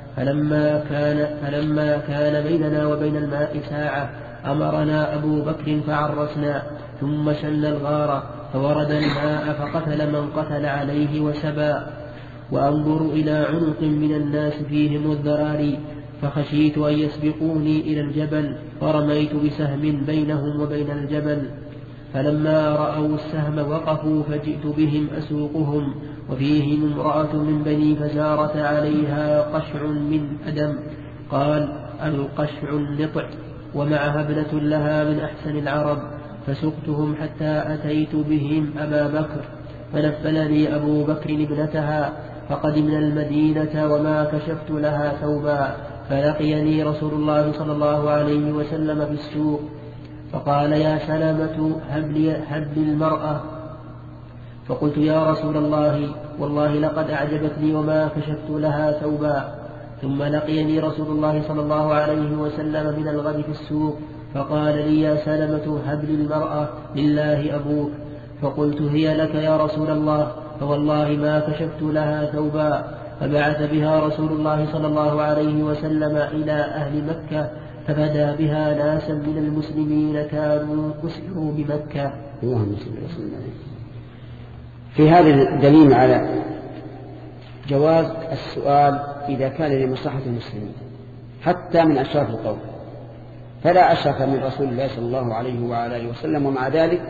فلما كان بيننا وبين الماء ساعة أمرنا أبو بكر فعرسنا، ثم شل الغار فورد الماء فقتل من قتل عليه وسبى. وأنظر إلى عنق من الناس فيهم الذراري، فخشيت أن يسبقوني إلى الجبل، فرميت بسهم بينهم وبين الجبل. فلما رأوا السهم وقفوا، فجئت بهم أسوقهم، وفيهم امرأة من بني فزارة عليها قشع من أدم، قال القشع النطع، ومعها ابنة لها من أحسن العرب، فسقتهم حتى أتيت بهم أبا بكر، فنفلني أبو بكر ابنتها، فقدمنا المدينة وما كشفت لها ثوبا، فلقيني رسول الله صلى الله عليه وسلم في السوق، فقال يا سلمة هب لي المرأة. فقلت يا رسول الله والله لقد أعجبتني وما كشفت لها ثوبا. ثم لقيني رسول الله صلى الله عليه وسلم من الغد في السوق، فقال لي يا سلمة هب لي المرأة لله أبوك. فقلت هي لك يا رسول الله، فوالله ما كشفت لها ثوبا. فبعث بها رسول الله صلى الله عليه وسلم إلى أهل مكة، ففدى بها ناسا من المسلمين كانوا أسروا بمكة. اللهم صل وسلم عليه. في هذا الدليل على جواز السؤال إذا كان لمصلحة المسلمين حتى من أشراف القوم، فلا أشرف من رسول الله صلى الله عليه وعلى آله وسلم، ومع ذلك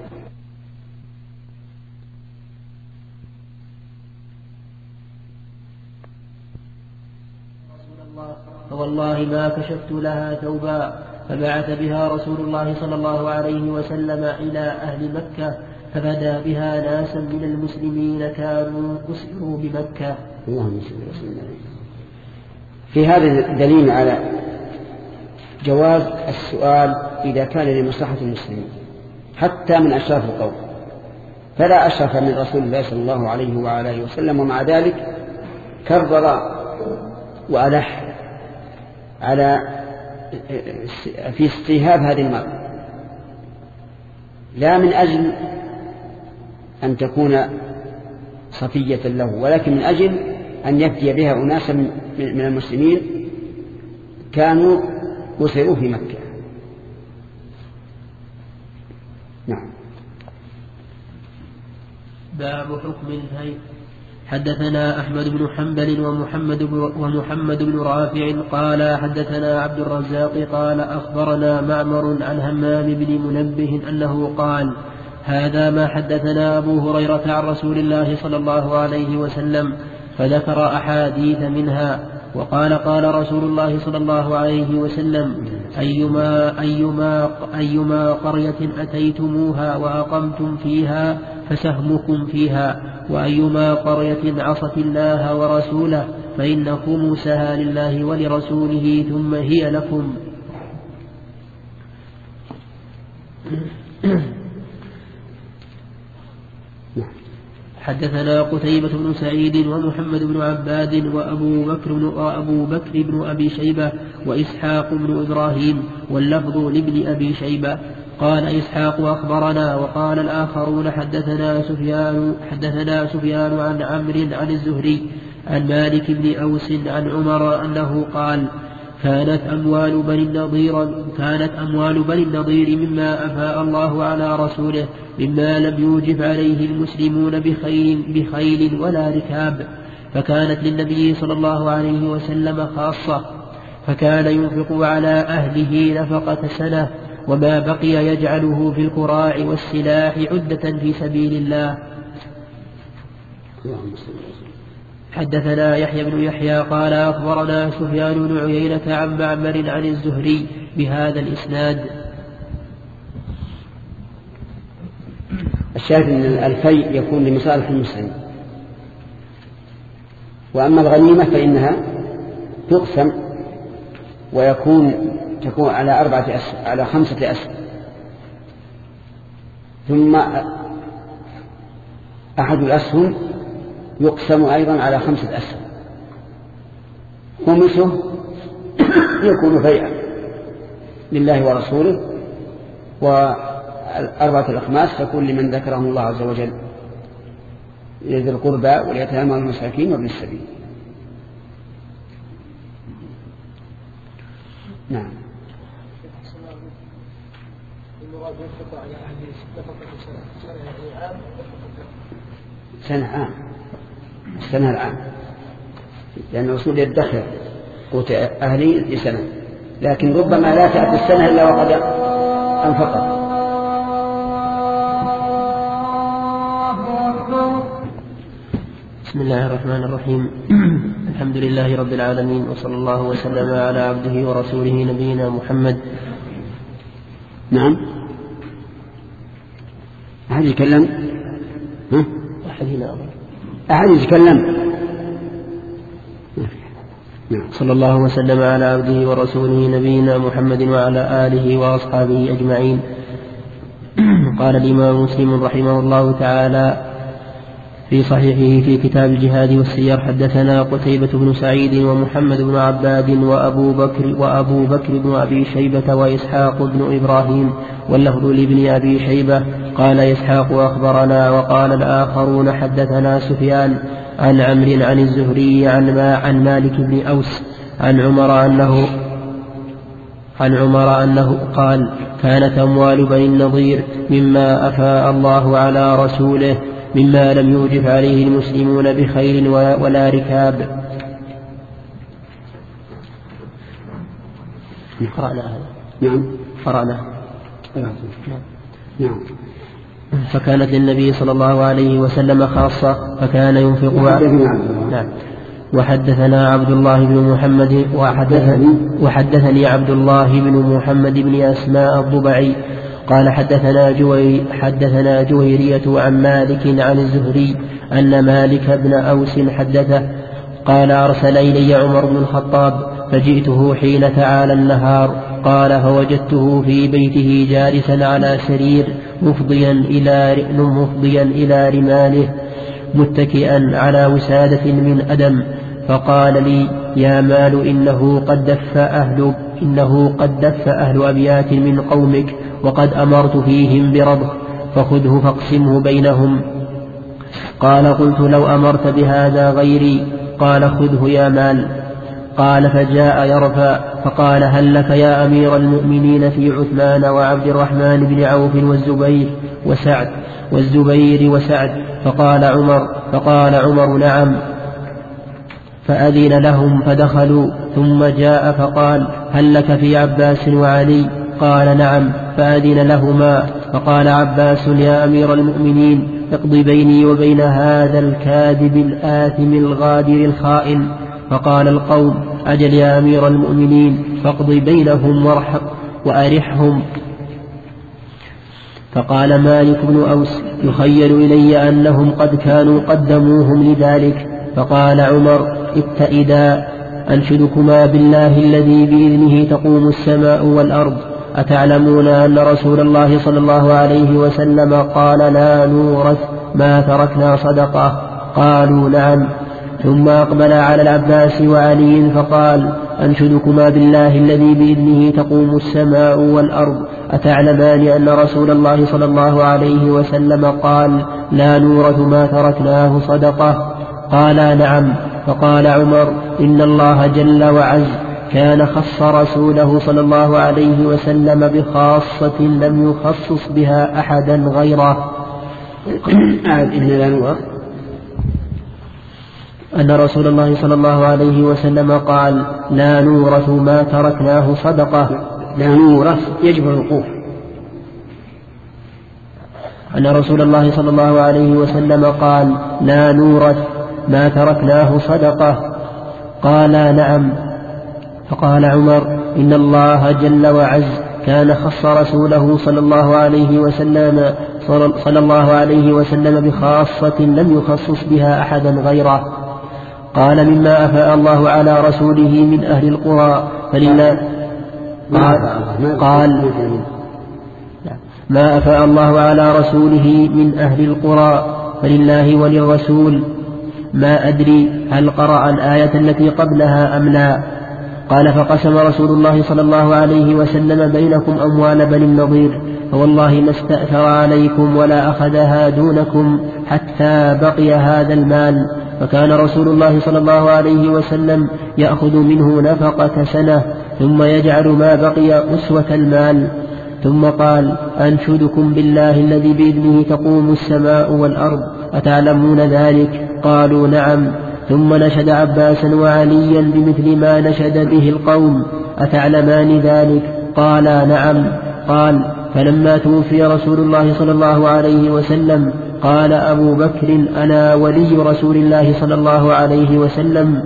فوالله ما كشفت لها ثوبا. فبعث بها رسول الله صلى الله عليه وسلم إلى أهل مكة، ففدى بها ناسا من المسلمين كانوا أسروا بمكة. اللهم صل وسلم عليه. في هذا الدليل على جواز السؤال إذا كان لمصلحة المسلمين حتى من أشراف القوم، فلا أشرف من رسول الله صلى الله عليه وعلى آله وسلم، ومع ذلك كرر وألح على في استيهاب هذه المرأة، لا من أجل أن تكون صفية له، ولكن من أجل أن يفتي بها أناسا من المسلمين كانوا أسروا في مكة. نعم. باب حكم الهيئ. حدثنا أحمد بن حنبل ومحمد بن رافع قال حدثنا عبد الرزاق قال أخبرنا معمر عن همام بن منبه أنه قال هذا ما حدثنا أبو هريرة عن رسول الله صلى الله عليه وسلم، فذكر أحاديث منها، وقال قال رسول الله صلى الله عليه وسلم أيما قرية أتيتموها وأقمتم فيها فسهمكم فيها، وأيما قرية عصت الله ورسوله فإن خمسها لله ولرسوله ثم هي لكم. حدثنا قتيبة بن سعيد ومحمد بن عباد وأبو بكر بن أبي شيبة وإسحاق بن إبراهيم، واللفظ لابن أبي شيبة. قال إسحاق أخبرنا، وقال الآخرون حدثنا سفيان عن عمرو عن الزهري عن مالك بن أوس عن عمر أنه قال كانت أموال بني النضير مما أفاء الله على رسوله، مما لم يوجب عليه المسلمون بخيل ولا ركاب، فكانت للنبي صلى الله عليه وسلم خاصة، فكان ينفق على أهله نفقة سنة، وما بقي يجعله في الكراع والسلاح عدة في سبيل الله. حدثنا يحيى بن يحيى قال أخبرنا سفيان بن عيينة عن معمر عن الزهري بهذا الإسناد. الشاهد أن الفيء يكون لمصالح المسلمين، وأما الغنيمة فإنها تقسم تكون على 5 أسهم، ثم أحد الأسهم يقسم أيضا على 5 أسهم، خمسه يكون فيئا لله ورسوله، و4 الأخماس تكون لمن ذكرهم الله عز وجل ذي القربى واليتامى والمساكين وابن السبيل. نعم. سنة عام السنة العام، لأن الرسول يدخر قوت أهلي لسنة، لكن ربما لا تأتي السنة إلا وقد أنفقت. بسم الله الرحمن الرحيم. الحمد لله رب العالمين، وصلى الله وسلم على عبده ورسوله نبينا محمد. نعم. أحد يتكلم؟ أحد يتكلم؟ صلى الله وسلم على عبده ورسوله نبينا محمد وعلى آله وأصحابه أجمعين. قال الإمام مسلم رحمه الله تعالى في صحيحه في كتاب الجهاد والسير: حدثنا قتيبة بن سعيد ومحمد بن عباد وأبو بكر بن أبي شيبة وإسحاق بن إبراهيم، واللفظ لابن أبي شيبة. قال إسحاق: أخبرنا. وقال الآخرون: حدثنا سفيان عن عمرو عن الزهري عن مالك بن أوس عن عمر أنه قال: كانت أموال بني النضير مما أفاء الله على رسوله، مما لم يوجف عليه المسلمون بخيل ولا ركاب. قرأنا هذا. نعم. قرأنا. نعم. فكانت للنبي صلى الله عليه وسلم خاصة، فكان ينفق. نعم. وحدثنا عبد الله بن محمد وحدثني عبد الله بن محمد بن أسماء الضبعي قال: حدثنا جويرية عن مالك عن الزهري أن مالك بن أوس حدثه قال: أرسل إلي عمر بن الخطاب فجئته حين تعالى النهار. قال: فوجدته في بيته جالسا على سرير مفضيا إلى رماله متكئا على وسادة من أدم. فقال لي: يا مال، إنه قد دف أهل أبيات من قومك، وقد أمرت فيهم برضخ، فخذه فاقسمه بينهم. قال: قلت: لو أمرت بهذا غيري. قال: خذه يا مال. قال: فجاء يرفع فقال: هل لك يا أمير المؤمنين في عثمان وعبد الرحمن بن عوف والزبير وسعد؟ فقال عمر: نعم. فأذن لهم فدخلوا، ثم جاء فقال: هل لك في عباس وعلي؟ قال: نعم. فأذن لهما، فقال عباس: يا أمير المؤمنين، اقض بيني وبين هذا الكاذب الآثم الغادر الخائن. فقال القوم: أجل يا أمير المؤمنين، فاقض بينهم وأرحهم. فقال مالك بن أوس: يخيل إلي أنهم قد كانوا قدموهم لذلك. فقال عمر: ابتئدا، أنشدكما بالله الذي بإذنه تقوم السماء والأرض، أتعلمون أن رسول الله صلى الله عليه وسلم قال: لا نورث ما تركنا صدقة؟ قالوا: نعم. ثم أقبل على العباس وعلي فقال: أنشدكما بالله الذي بإذنه تقوم السماء والأرض، أتعلمان أن رسول الله صلى الله عليه وسلم قال: لا نورث ما تركناه صدقة؟ قالا: نعم. فقال عمر: إن الله جل وعز كان خص رسوله صلى الله عليه وسلم بخاصة لم يخصص بها أحدا غيره. أن رسول الله صلى الله عليه وسلم قال: لا نورث ما تركناه صدقة. لا نورث يجب الوقوف. أن رسول الله صلى الله عليه وسلم قال: لا نورث ما تركناه صدقة. قالا: نعم. فقال عمر: إن الله جل وعز كان خص رسوله صلى الله عليه وسلم بخاصة لم يخصص بها أحدا غيره. قال: مما أفاء الله على رسوله من أهل القرى فلله. قال: ما أفاء الله على رسوله من أهل القرى فلله وللرسول. ما أدري هل قرأ الآية التي قبلها أم لا. قال: فقسم رسول الله صلى الله عليه وسلم بينكم أموال بني النضير، فوالله ما استأثر عليكم ولا أخذها دونكم حتى بقي هذا المال. فكان رسول الله صلى الله عليه وسلم يأخذ منه نفقة سنة، ثم يجعل ما بقي أسوة المال. ثم قال: أنشدكم بالله الذي بإذنه تقوم السماء والأرض، أتعلمون ذلك؟ قالوا نعم. ثم نشد عباسا وعليا بمثل ما نشد به القوم. أتعلمان ذلك؟ قالا نعم. قال: فلما توفي رسول الله صلى الله عليه وسلم قال أبو بكر: أنا ولي رسول الله صلى الله عليه وسلم،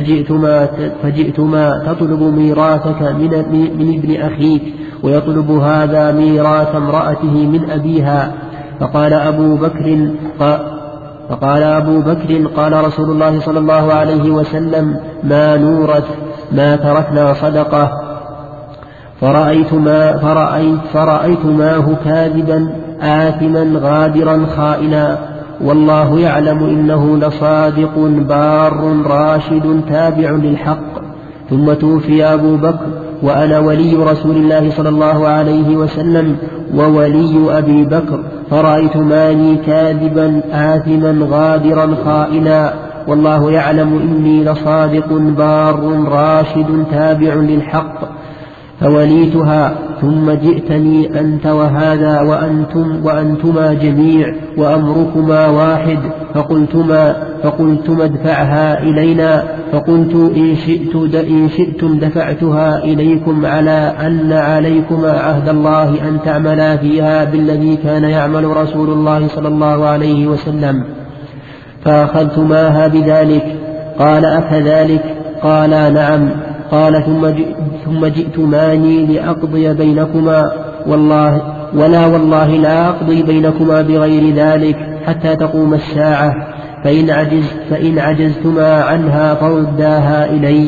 فجئتما تطلب ميراثك من ابن أخيك، ويطلب هذا ميراث امرأته من أبيها. فقال أبو بكر: قال رسول الله صلى الله عليه وسلم: ما نورث، ما تركنا صدقة. فرأيتماه كاذبا آثما غادرا خائنا، والله يعلم إنه لصادق بار راشد تابع للحق. ثم توفي أبو بكر وأنا ولي رسول الله صلى الله عليه وسلم وولي أبي بكر، فرأيتماني كاذبا آثما غادرا خائنا، والله يعلم إني لصادق بار راشد تابع للحق. فوليتها، ثم جئتني أنت وهذا وأنتما جميع، وأمركما واحد، فقلتما ادفعها إلينا، فقلت إن شئتم دفعتها إليكم، على أن عليكما عهد الله أن تعملا فيها بالذي كان يعمل رسول الله صلى الله عليه وسلم. فأخذتماها بذلك. قال: أكذلك؟ قالا: نعم. قال: ثم جئتماني لأقضي بينكما، والله لا أقضي بينكما بغير ذلك حتى تقوم الساعة، فإن عجزتما عنها فرداها إلي.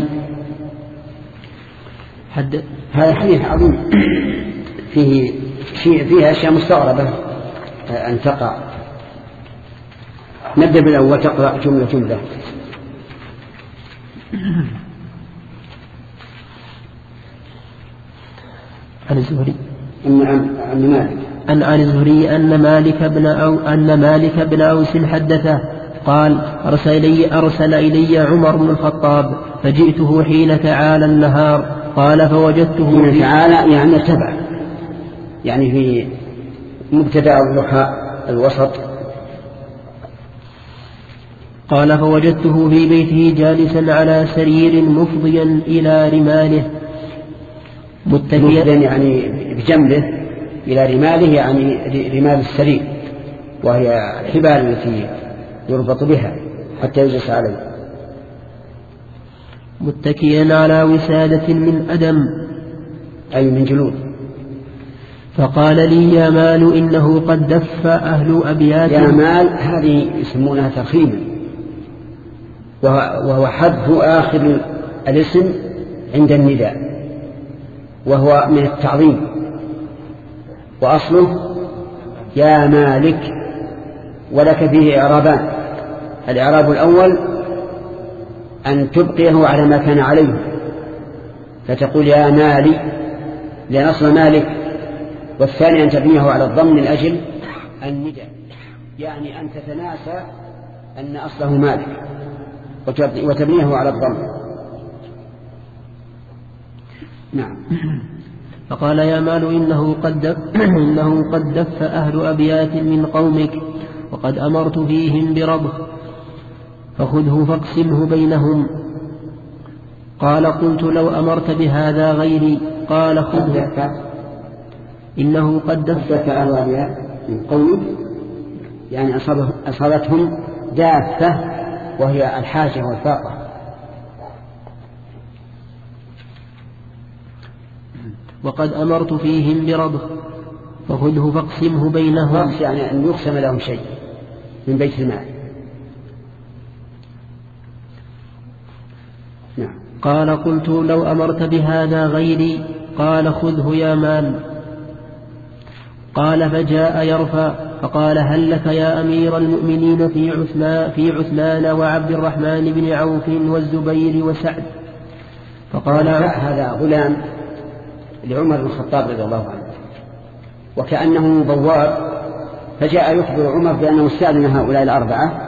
هذا حديث عظيم فيه أشياء مستغربة أن تقع. نبدأ بالأول، تقرأ جملة. عن الزهري عن الزهري أن مالك بن أوس حدثه قال: أرسل إلي عمر بن الخطاب، فجئته حين تعالى النهار. قال: فوجدته حين تعالى يعني ارتفع، يعني في مبتدأ الضحى الوسط. قال: فوجدته في بيته جالسا على سرير مفضيا إلى رماله، متكئا يعني بجنبه إلى رماله، يعني رمال السرير، وهي الحبال التي يربط بها حتى يجلس عليه. متكئا على وسادة من أدم، أي من جلود. فقال لي: يا مال، إنه قد دف أهل أبيات. يا مال هذه يسمونها ترخيما، وهو حذف آخر الاسم عند النداء، وهو من التعظيم، وأصله يا مالك. ولك فيه إعرابان: الإعراب الأول أن تبقيه على ما كان عليه، فتقول يا مالي لأن أصل مالك. والثاني أن تبنيه على الضم من أجل النداء، يعني أن تتناسى أن أصله مالك وتبنيه على الضم. نعم. فقال: يا مال، إنه قد دف أهل أبيات من قومك، وقد أمرت فيهم بربه، فخذه فاقسمه بينهم. قال: قلت: لو أمرت بهذا غيري. قال: خذه. إنه قد دف أهل أبيات من قومك، يعني أصابتهم دافة، وهي الحاجة والفاقة. وقد أمرت فيهم بربه، فخذه فاقسمه بينهم. رقص يعني أن يقسم لهم شيء من بيت المال. نعم. قال: قلت: لو أمرت بهذا غيري. قال: خذه يا مال. قال: فجاء يرفع، فقال: هل لك يا أمير المؤمنين في عثمان وعبد الرحمن بن عوف والزبير وسعد؟ فقال: هذا غلام لعمر بن الخطاب رضي الله عنه، وكأنه بواب، فجاء يخبر عمر بأنه استأذن هؤلاء الأربعة: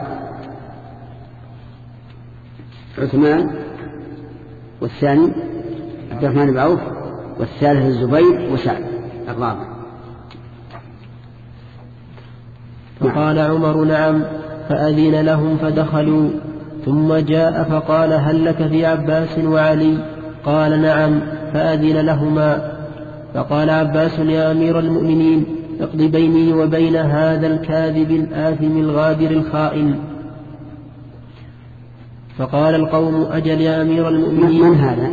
عثمان، والثاني عبد الرحمن بن عوف، والثالث الزبير، وسعد الرابع. فقال عمر: نعم. فأذن لهم فدخلوا، ثم جاء فقال هل لك في عباس وعلي؟ قال نعم، فأذن لهما. فقال عباس يا أمير المؤمنين اقض بيني وبين هذا الكاذب الآثم الغادر الخائن. فقال القوم أجل يا أمير المؤمنين. من هذا؟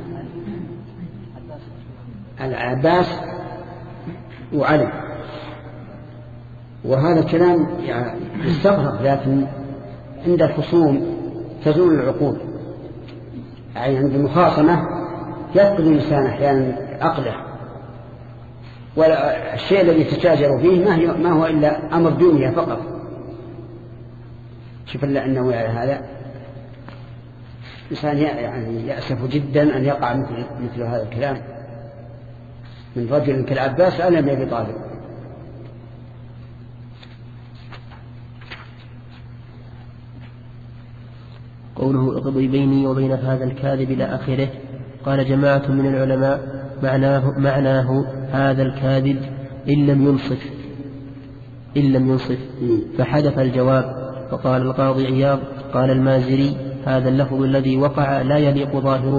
العباس وعلي. وهذا الكلام يعني يستغرب، لكن عند الخصوم تزول العقول، يعني عند المخاصمة يفقد الإنسان أحيانا عقله، والشيء الذي تتاجر فيه ما هو إلا أمر دنيا فقط. شوف الله أنه على هذا إنسان يعني يأسف جدا أن يقع مثل هذا الكلام من رجل كالعباس على ابن أبي طالب. قوله اقضي بيني وبين هذا الكاذب إلى آخره. قال جماعة من العلماء معناه هذا الكاذب إن لم ينصف فحدث الجواب. فقال القاضي عياض قال المازري هذا اللفظ الذي وقع لا يليق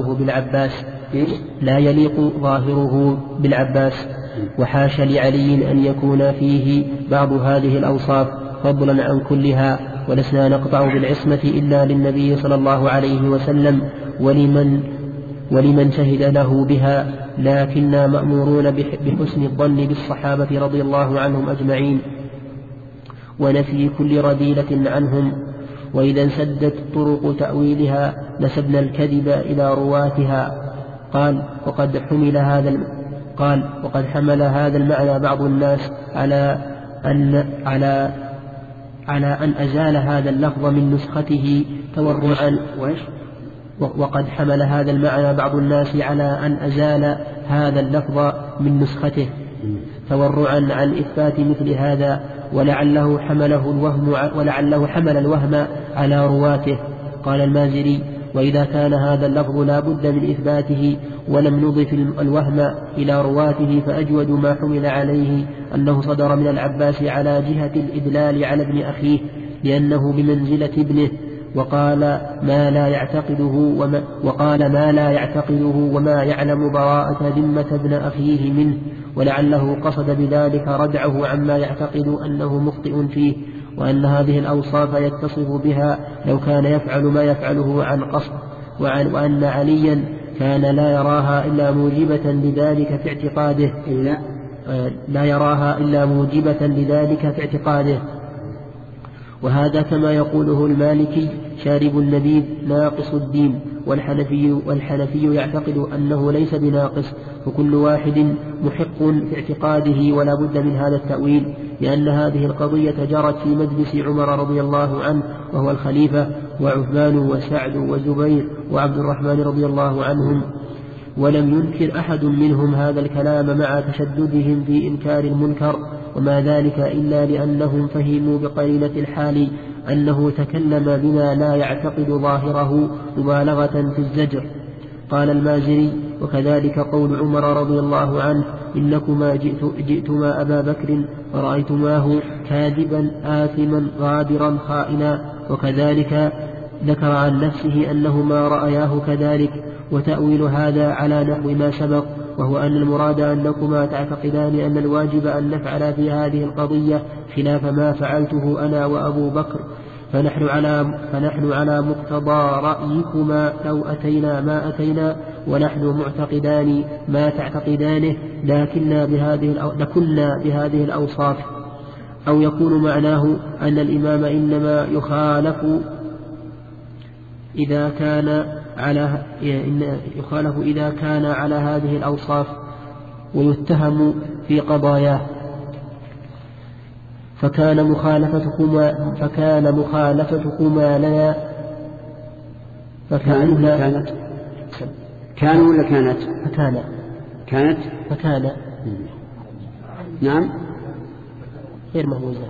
ظاهره بالعباس وحاش لعلي أن يكون فيه بعض هذه الأوصاف فضلا عن كلها، ولسنا نقطع بالعصمة إلا للنبي صلى الله عليه وسلم ولمن شهد له بها، لكننا مأمورون بحسن الظن بالصحابة رضي الله عنهم أجمعين ونفي كل رذيلة عنهم. وإذا انسدت طرق تأويلها نسبنا الكذب إلى رواتها. قال وقد حمل هذا المعنى بعض الناس على أن أزال هذا اللفظ من نسخته تورعا. وقد حمل هذا المعنى بعض الناس على أن أزال هذا اللفظ من نسخته تورعا عن إثبات مثل هذا، ولعله حمل الوهم على رواته. قال المازري وإذا كان هذا اللفظ لا بد من إثباته ولم نضف الوهم إلى رواته فأجود ما حمل عليه أنه صدر من العباس على جهة الإدلال على ابن أخيه لأنه بمنزلة ابنه، وقال ما لا يعتقده وما يعلم براءة ذمة ابن أخيه منه، ولعله قصد بذلك ردعه عما يعتقد أنه مخطئ فيه، وأن هذه الأوصاف يتصف بها لو كان يفعل ما يفعله عن قصد، وأن عليا كان لا يراها إلا موجبة لذلك في اعتقاده. وهذا كما يقوله المالكي شارب النبيذ ناقص الدين، والحنفي يعتقد أنه ليس بناقص، وكل واحد محق في اعتقاده ولا بد من هذا التأويل، لأن هذه القضية جرت في مجلس عمر رضي الله عنه وهو الخليفة، وعثمان وسعد وزبير وعبد الرحمن رضي الله عنهم، ولم ينكر أحد منهم هذا الكلام مع تشددهم في إنكار المنكر، وما ذلك إلا لأنهم فهموا بقرينة الحال أنه تكلم بما لا يعتقد ظاهره مبالغة في الزجر. قال المازري وكذلك قول عمر رضي الله عنه إنكما جئتما أبا بكر فرأيتماه كاذبا آثما غادرا خائنا، وكذلك ذكر عن نفسه أنه ما رأياه كذلك. وتأويل هذا على نحو ما سبق، وهو أن المراد أنكما تعتقدان أن الواجب أن نفعل في هذه القضية خلاف ما فعلته أنا وأبو بكر، فنحن على مقتضى رأيكما لو أتينا ما أتينا، ونحن معتقدان ما تعتقدانه لكنا بهذه الأوصاف. أو يكون معناه أن الإمام إنما يخالف إذا كان على هذه الأوصاف ويتهم في قضاياه، فكان مخالفتكما لنا كانوا ولا كانت؟ فكان نعم غير مهوزة.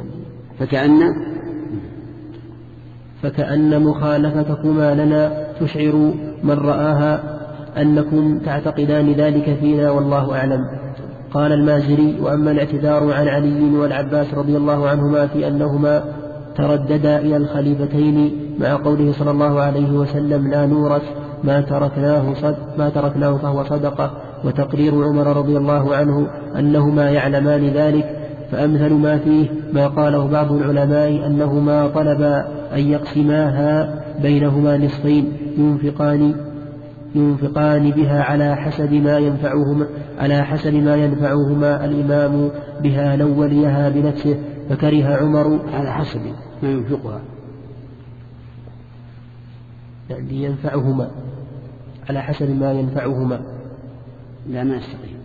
فكأن مخالفتكما لنا تشعر من رآها أنكم تعتقدان ذلك فينا والله أعلم. قال المازري وأما الاعتذار عن علي والعباس رضي الله عنهما في أنهما ترددا إلى الخليفتين مع قوله صلى الله عليه وسلم لا نورث ما تركناه فهو صدقة، وتقرير عمر رضي الله عنه أنهما يعلمان ذلك. فأمثل ما فيه ما قاله بعض العلماء أنهما طلبا أن يقسماها بينهما نصفين ينفقان بها على حسب ما ينفعهما الإمام بها لو وليها بنفسه، فكره عمر على حسب ما ينفقها، يعني ينفعهما على حسب ما ينفعهما. لا ما يستقيم.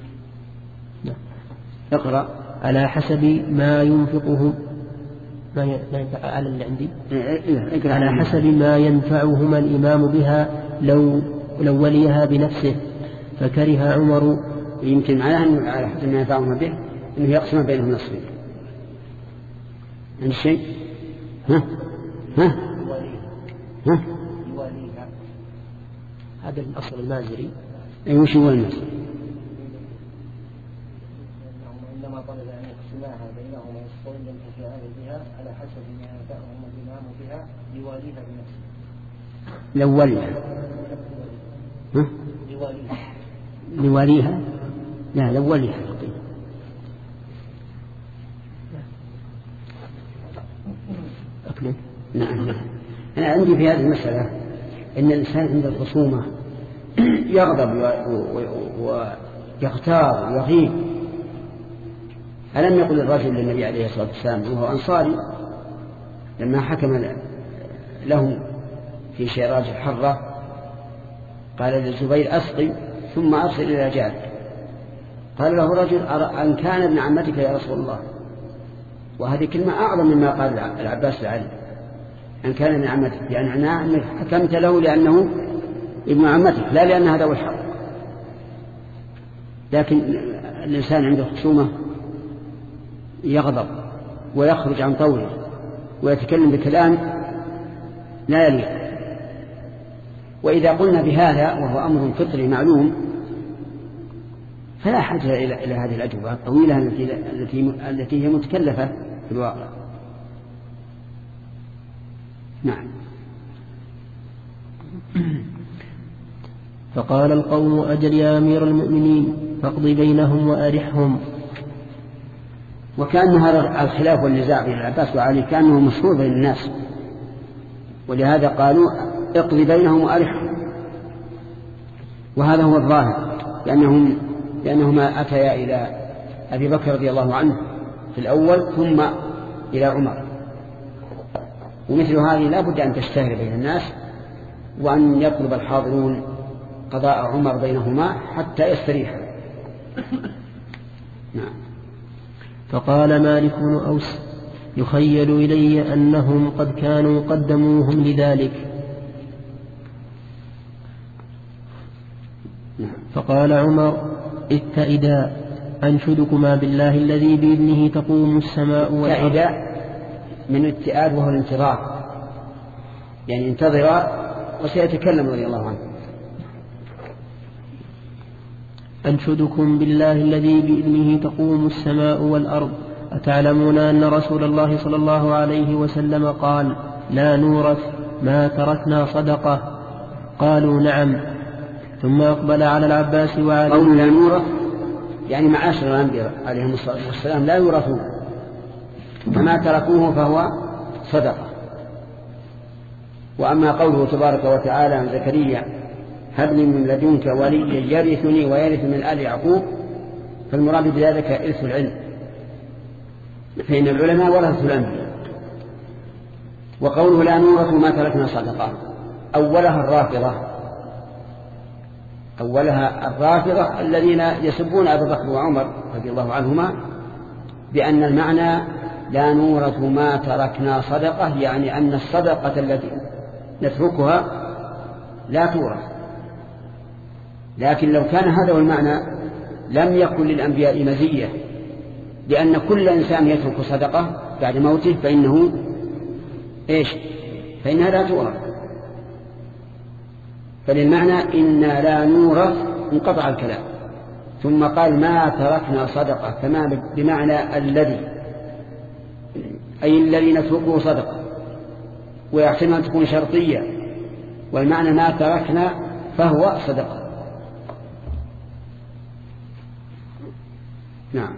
اقرأ على حسب ما ينفقه ما ينفع على اللي عندي على حسب ما ينفعهما الإمام بها لو وليها بنفسه، فكره عمر. يمكن معناها أنه على حسب ما ينفعهما به أنه يقسم بينهم نصفين. عند شيء ها هذا الأصل المازري. أي وش هو النص؟ إنما طلب أن يقسماها بينهما نصفين ينتفعان بها على حسب ما ينفعهما الإمام بها لواليها بنفسه. لو وليها لواليها لا لو وليها. نعم. أنا عندي في هذه المسألة أن الإنسان عند الخصومة يغضب ويغتار ويغيب. ألم يقل الرجل للنبي عليه الصلاة والسلام وهو أنصاري لما حكم له في شيراج الحرة قال للزبير أسقي ثم أرسل إلى جارك. قال له رجل أن كان ابن عمتك يا رسول الله، وهذه كلمة أعظم مما قال العباس لعلي، أن كان ابن عمتك، يعني معناه أنك حكمت له لأنه ابن عمتك لا لأن هذا هو الحق. لكن الإنسان عنده خصومة يغضب ويخرج عن طوله ويتكلم بكلام لا يليق. وإذا قلنا بهذا وهو أمر فطري معلوم فلا حاجة إلى هذه الأجوبة الطويلة التي هي متكلفة في الواقع. نعم. فقال القوم أجل يا أمير المؤمنين فاقض بينهم وأرحهم. وكأن هذا الخلاف والنزاع بين العباس وعلي كأنه مشهور بين الناس، ولهذا قالوا اقض بينهم وأرحهم، وهذا هو الظاهر لأنهما أتيا إلى أبي بكر رضي الله عنه في الأول ثم إلى عمر، ومثل هذه لا بد أن تشتهر بين الناس وأن يطلب الحاضرون قضاء عمر بينهما حتى يستريح. نعم. فقال مالك بن أوس يخيل إلي أنهم قد كانوا قدموهم لذلك. فقال عمر اتئدا أنشدكما بالله الذي بإذنه تقوم السماء والأرض. اتئدا من اتئاد وهو الانتظار، يعني انتظر وسيتكلم رضي الله عنه. أنشدكم بالله الذي بإذنه تقوم السماء والأرض أتعلمون أن رسول الله صلى الله عليه وسلم قال لا نورث ما تركنا صدقة؟ قالوا نعم. ثم أقبل على العباس وعلي. قول لا نورث يعني معاشر الأنبياء عليهم الصلاة والسلام لا يورثون، فما تركوه فهو صدقة. وأما قوله تبارك وتعالى عن زكريا هب لي من لدنك وليا يرثني ويرث من آل يعقوب، فالمراد بذلك إرث العلم، فإن العلماء ورثوا الأنبياء. وقوله لا نورث ما تركنا صدقة أولها الرافضة الذين يسبون أبا بكر وعمر رضي الله عنهما بأن المعنى لا نورث ما تركنا صدقة، يعني أن الصدقة التي نتركها لا تورث. لكن لو كان هذا هو المعنى لم يكن للأنبياء مزية، لأن كل إنسان يترك صدقة بعد موته فإنها لا تورث. فللمعنى إنا لا نورث انقطع الكلام. ثم قال ما تركنا صدقة، فما بمعنى الذي، أي الذي نتركه صدقة، ويحتمل أن تكون شرطية، والمعنى ما تركنا فهو صدقة. نعم.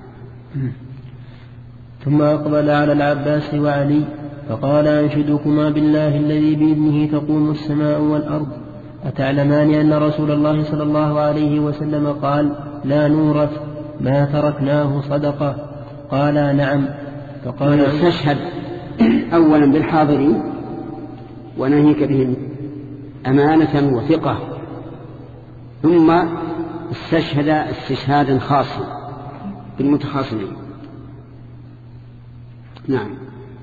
ثم أقبل على العباس وعلي فقال: أنشدكما بالله الذي بإذنه تقوم السماء والأرض، أتعلمان أن رسول الله صلى الله عليه وسلم قال: لا نورث ما تركناه صدقة؟ قال: نعم. فقال: استشهد أولا بالحاضرين وناهيك بهم أمانة وثقة، ثم استشهد استشهادا خاصا بالمتخاصمين. نعم.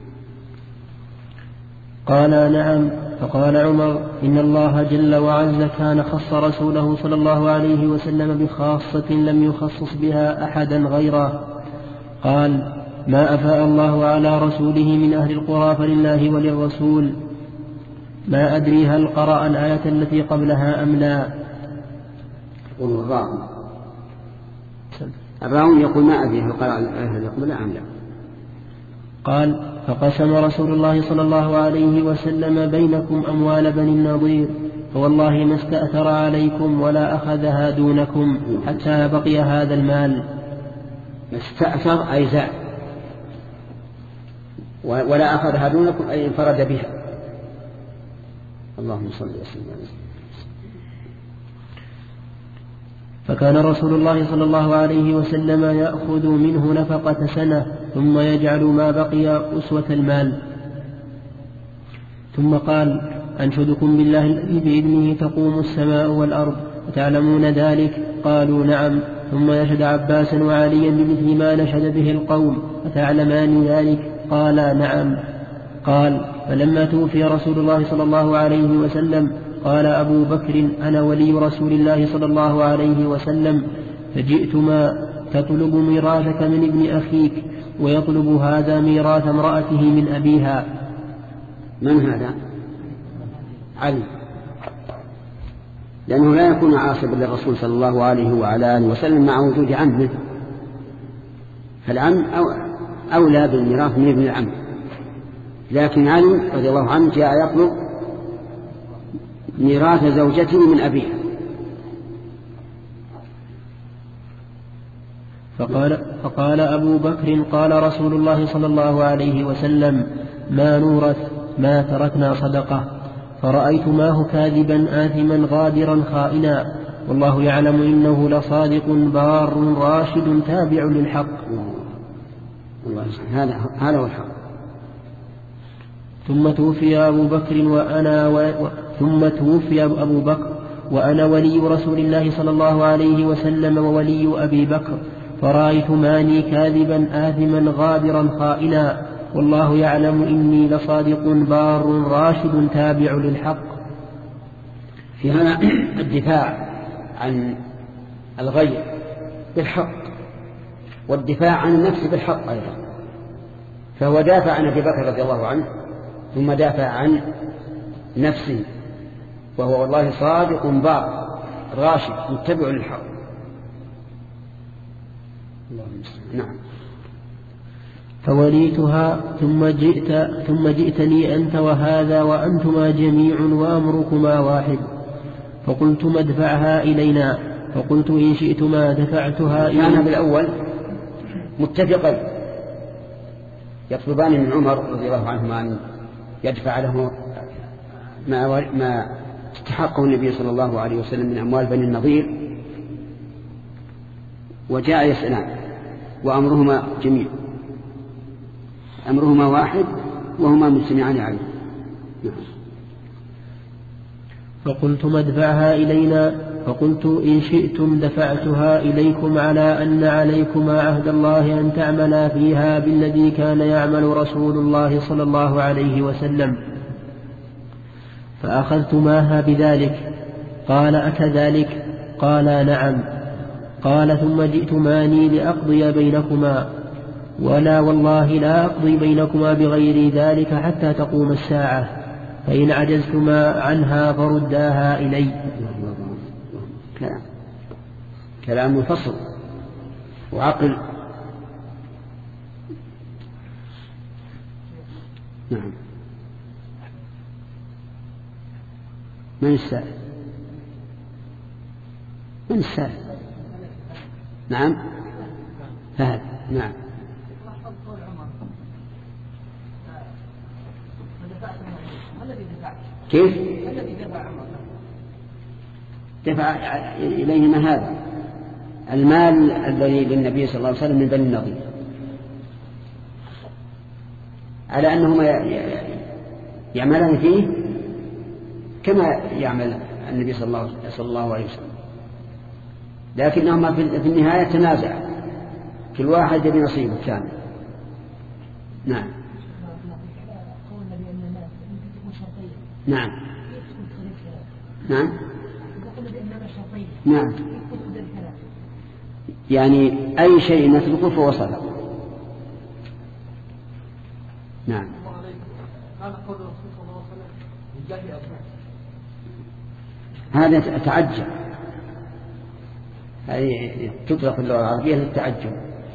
قال: نعم. فقال عمر: إن الله جل وعز كان خص رسوله صلى الله عليه وسلم بخاصة لم يخصص بها أحدا غيره. قال: ما أفاء الله على رسوله من أهل القرى فلله وللرسول. ما أدري هل قرأ الآية التي قبلها أم لا. الراوي يقول: ما أدري هل قرأ الآية التي قبلها أم لا. قال: فقسم رسول الله صلى الله عليه وسلم بينكم أموال بني النضير، فوالله ما استأثر عليكم ولا أخذها دونكم حتى بقي هذا المال. استأثر أي زاد، ولا أخذها دونكم أي انفرد بها. اللهم صل وسلم عليه. فكان رسول الله صلى الله عليه وسلم يأخذ منه نفقة سنة ثم يجعل ما بقي أسوة المال. ثم قال: أنشدكم بالله الذي بإذنه تقوم السماء والأرض، وتعلمون ذلك؟ قالوا: نعم. ثم نشد عباسا وعليا بمثل ما نشد به القوم، أتعلمان ذلك؟ قال: نعم. قال: فلما توفي رسول الله صلى الله عليه وسلم قال أبو بكر: أنا ولي رسول الله صلى الله عليه وسلم، فجئتما تطلب ميراثك من ابن أخيك، ويطلب هذا ميراث امرأته من أبيها. من هذا؟ علي، لأنه لا يكون عاصبا للرسول صلى الله عليه وعلى آله وسلم مع وجود عمه، فالعم أولى بالميراث من ابن العم. لكن علي رضي الله عنه جاء يطلب ميراث زوجته من أبيها. فقال أبو بكر: قال رسول الله صلى الله عليه وسلم: ما نورث ما تركنا صدقة. فرأيت ماه كاذبا آثما غادرا خائنا، والله يعلم إنه لصادق بار راشد تابع للحق. هذا هو الحق. ثم توفي أبو بكر وأنا ولي رسول الله صلى الله عليه وسلم وولي أبي بكر، فرأيت ماني كاذبا آثما غادرا خائنا، والله يعلم إني لصادق بار راشد تابع للحق. في هنا الدفاع عن الغير بالحق، والدفاع عن النفس بالحق أيضا. فهو دافع عن أبي بكر رضي الله عنه، ثم دافع عن نفسه، وهو والله صادق بار راشد متبع للحق. نعم. فوليتها ثم جئتني أنت وهذا وأنتما جميع وأمركما واحد، فقلتما ادفعها إلينا، فقلت إن شئتما دفعتها إلينا. كان بالأول متفقين يطلبان من عمر رضي الله عنه أن يدفع له ما استحقه النبي صلى الله عليه وسلم من أموال بني النضير، وجاء يسألان وأمرهما جميع، أمرهما واحد وهما مجتمعان عليه. فقلتما ادفعها إلينا، فقلت إن شئتم دفعتها إليكم على أن عليكما عهد الله أن تعملا فيها بالذي كان يعمل رسول الله صلى الله عليه وسلم. فأخذتماها بذلك. قال: أكذلك؟ قالا: نعم. قال: ثم جئتماني لأقضي بينكما، ولا والله لا أقضي بينكما بغير ذلك حتى تقوم الساعة، فإن عجزتما عنها فرداها إلي. كلام فصل وعقل. نعم. من السائل؟ من السائل؟ نعم فهد. نعم. كيف؟ دفع إليهما هذا المال الذي للنبي صلى الله عليه وسلم من بني النضير، على أنهما يعملان فيه كما يعمل النبي صلى الله عليه وسلم، لكنهما في النهاية تنازع، كل واحد يبي نصيبه كامل. نعم. نعم. نعم. نعم. يعني أي شيء نتركه فهو صدق. نعم. هذا تعجب، هذه تطلق اللغة العربية للتعجب.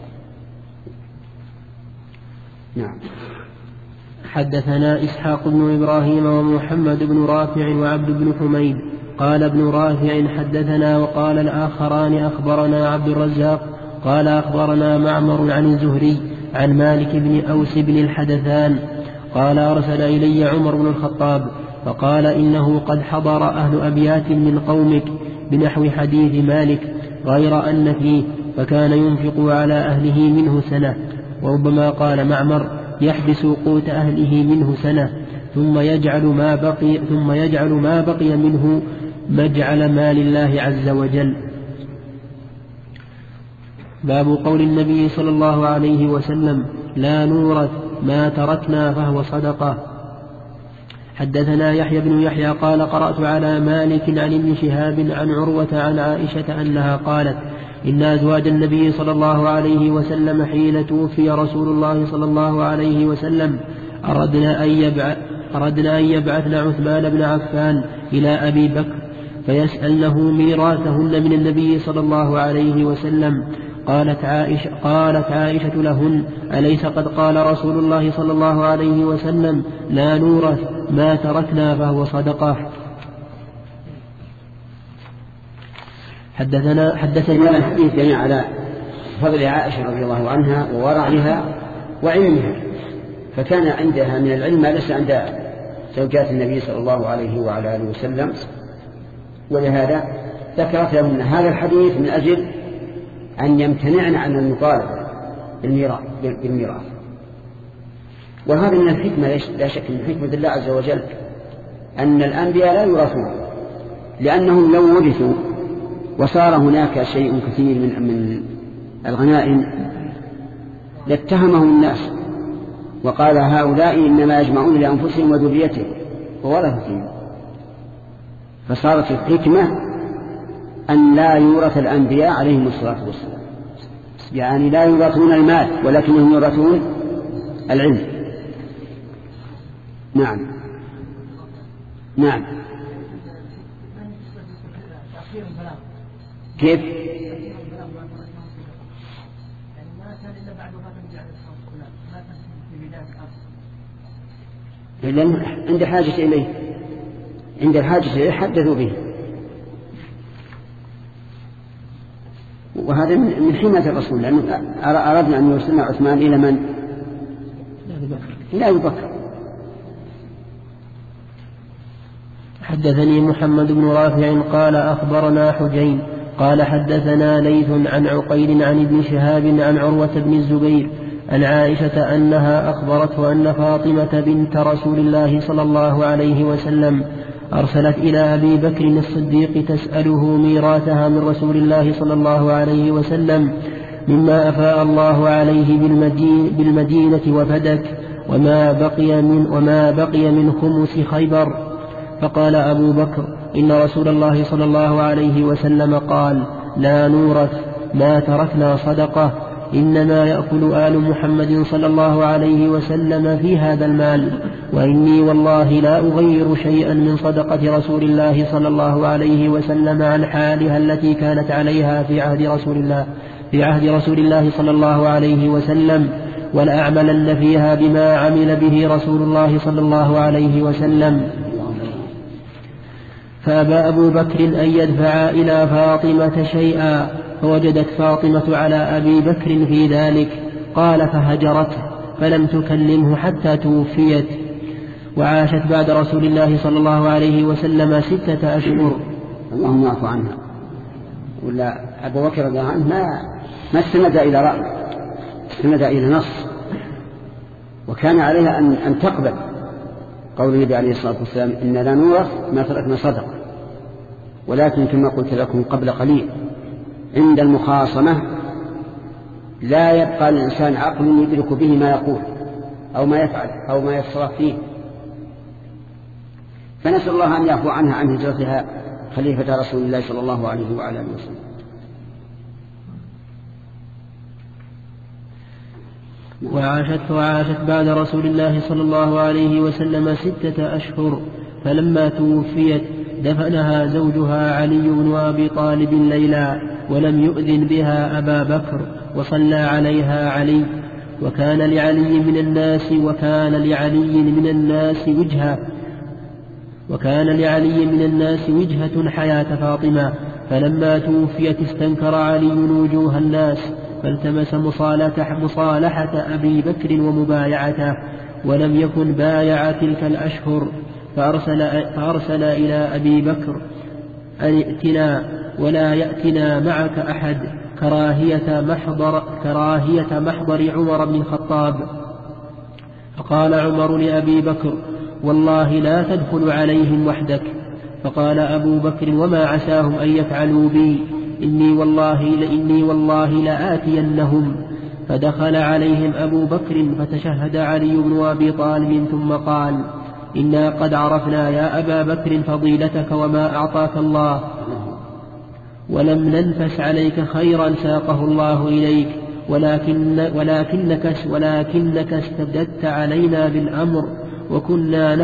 نعم. حدثنا إسحاق بن إبراهيم ومحمد بن رافع وعبد بن حميد. قال ابن رافع حدثنا، وقال الآخران أخبرنا عبد الرزاق قال أخبرنا معمر عن الزهري عن مالك بن أوس بن الحدثان قال أرسل إلي عمر بن الخطاب فقال إنه قد حضر أهل أبيات من قومك بنحو حديث مالك غير أن فيه فكان ينفق على أهله منه سنة، وربما قال معمر يحبس قوت أهله منه سنة ثم يجعل ما بقي منه مجعل مال الله عز وجل. باب قول النبي صلى الله عليه وسلم لا نورث ما تركنا فهو صدقة. حدثنا يحيى بن يحيى قال قرأت على مالك عن ابن شهاب عن عروة عن عائشة أنها قالت إن أزواج النبي صلى الله عليه وسلم حين توفي رسول الله صلى الله عليه وسلم أردنا أن يبعثن عثمان بن عفان إلى أبي بكر فيسألنه ميراثهن من النبي صلى الله عليه وسلم. قالت عائشة لهن أليس قد قال رسول الله صلى الله عليه وسلم لا نورث ما تركنا فهو صدقة. حدثنا الحديث يعني على فضل عائشة رضي الله عنها وورعها وعلمها، فكان عندها من العلم ما ليس عند زوجات النبي صلى الله عليه وعلى آله وسلم، ولهذا ذكرت لهم هذا الحديث من أجل أن يمتنعن عن المطالبة بالميراث. وهذا من الحكمة، لا شك من حكمة الله عز وجل أن الأنبياء لا يورثون، لأنهم لو ورثوا وصار هناك شيء كثير من الغنائم لاتهمهم الناس وقال هؤلاء إنما يجمعون لأنفسهم وذريتهم وورثتهم. فصارت الحكمة أن لا يورث الأنبياء عليهم الصلاة والسلام، يعني لا يورثون المال ولكنهم يورثون العلم. نعم. نعم. كيف؟ لأن عند حاجة إليه، عند الحاجة إليه حدثوا به، وهذا من حماية الرسول، لأنه أردنا أن يرسلنا عثمان إلى من؟ إلى أبي بكر. حدثني محمد بن رافع قال أخبرنا حجين قال حدثنا ليث عن عقيل عن ابن شهاب عن عروة بن الزبير عن عائشة أنها أخبرته أن فاطمة بنت رسول الله صلى الله عليه وسلم أرسلت إلى أبي بكر الصديق تسأله ميراثها من رسول الله صلى الله عليه وسلم مما أفاء الله عليه بالمدينة وفدك وما بقي من خمس خيبر. فقال أبو بكر إن رسول الله صلى الله عليه وسلم قال لا نورث ما تركنا صدقة، إنما يأكل آل محمد صلى الله عليه وسلم في هذا المال، وإني والله لا أغير شيئا من صدقة رسول الله صلى الله عليه وسلم عن حالها التي كانت عليها في عهد رسول الله صلى الله عليه وسلم، ولأعملن فيها بما عمل به رسول الله صلى الله عليه وسلم. فأبى أبو بكر أن يدفع إلى فاطمة شيئا، فوجدت فاطمة على أبي بكر في ذلك، قال فهجرته فلم تكلمه حتى توفيت. وعاشت بعد رسول الله صلى الله عليه وسلم 6 أشهر. اللهم اعف عنها. ولا أبو بكر رضي الله عنه ما استند إلى رأي، استند إلى نص، وكان عليها أن تقبل قول النبي عليه الصلاة والسلام إن لا نورث ما تركنا صدقة. ولكن كما قلت لكم قبل قليل عند المخاصمة لا يبقى الإنسان عقل يدرك به ما يقول أو ما يفعل أو ما يتصرف فيه. فنسأل الله أن يعفو عنها عن هجرتها خليفة رسول الله صلى الله عليه وعلى آله وسلم. وعاشت بعد رسول الله صلى الله عليه وسلم 6 أشهر، فلما توفيت دفنها زوجها علي بن أبي طالب ليلا، ولم يؤذن بها أبا بكر، وصلى عليها علي. وكان لعلي من الناس وجهة حياة فاطمة، فلما توفيت استنكر علي وجوه الناس، فالتمس مصالحة أبي بكر ومبايعته، ولم يكن بايع تلك الأشهر، فأرسل إلى أبي بكر أن ائتنا ولا يأتنا معك أحد، كراهية محضر عمر بن الخطاب. فقال عمر لأبي بكر والله لا تدخل عليهم وحدك. فقال أبو بكر وما عساهم أن يفعلوا بي، إني والله لآتينهم. فدخل عليهم أبو بكر فتشهد علي بن أبي طالب ثم قال إنا قد عرفنا يا أبا بكر فضيلتك وما أعطاك الله، ولم ننفس عليك خيرا ساقه الله إليك، ولكنك استبددت علينا بالأمر، وكنا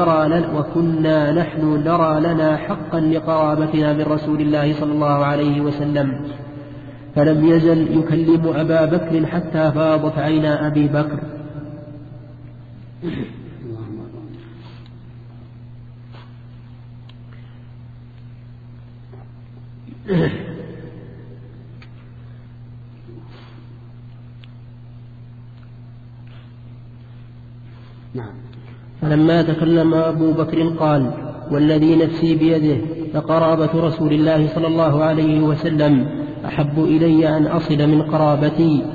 نحن نرى لنا حقا لقرابتنا من رسول الله صلى الله عليه وسلم. فلم يزل يكلم أبا بكر حتى فاضت عينا أبي بكر. فلما تكلم أبو بكر قال والذي نفسي بيده فقرابة رسول الله صلى الله عليه وسلم أحب إلي أن أصل من قرابتي.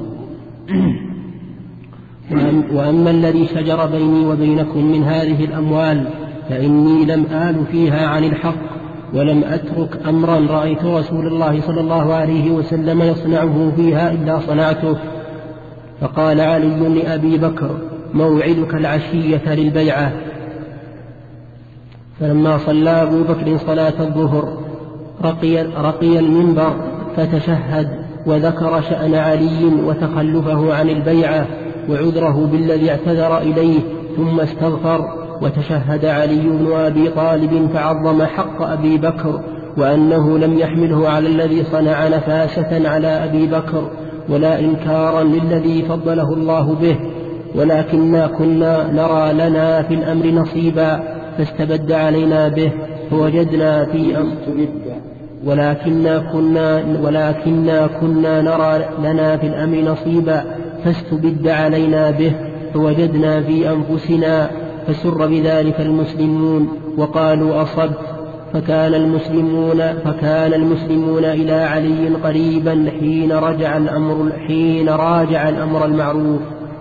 وأما الذي شجر بيني وبينكم من هذه الأموال فإني لم آل فيها عن الحق، ولم أترك أمرا رأيت رسول الله صلى الله عليه وسلم يصنعه فيها إلا صنعته. فقال علي لأبي بكر موعدك العشية للبيعة. فلما صلى أبو بكر صلاة الظهر رقي المنبر فتشهد، وذكر شأن علي وتخلفه عن البيعة وعذره بالذي اعتذر إليه، ثم استغفر. وتشهد علي بن أبي طالب فعظم حق أبي بكر، وأنه لم يحمله على الذي صنع نفاسة على أبي بكر ولا إنكارا للذي فضله الله به، ولكننا كنا نرى لنا في الأمر نصيبا فاستبد علينا به فوجدنا في ولكننا كنا نرى لنا في الأمر نصيبا فاستبد علينا به فوجدنا في أنفسنا، فسر بذلك المسلمون وقالوا أصبت. فكان المسلمون إلى علي قريبا حين راجع الأمر المعروف.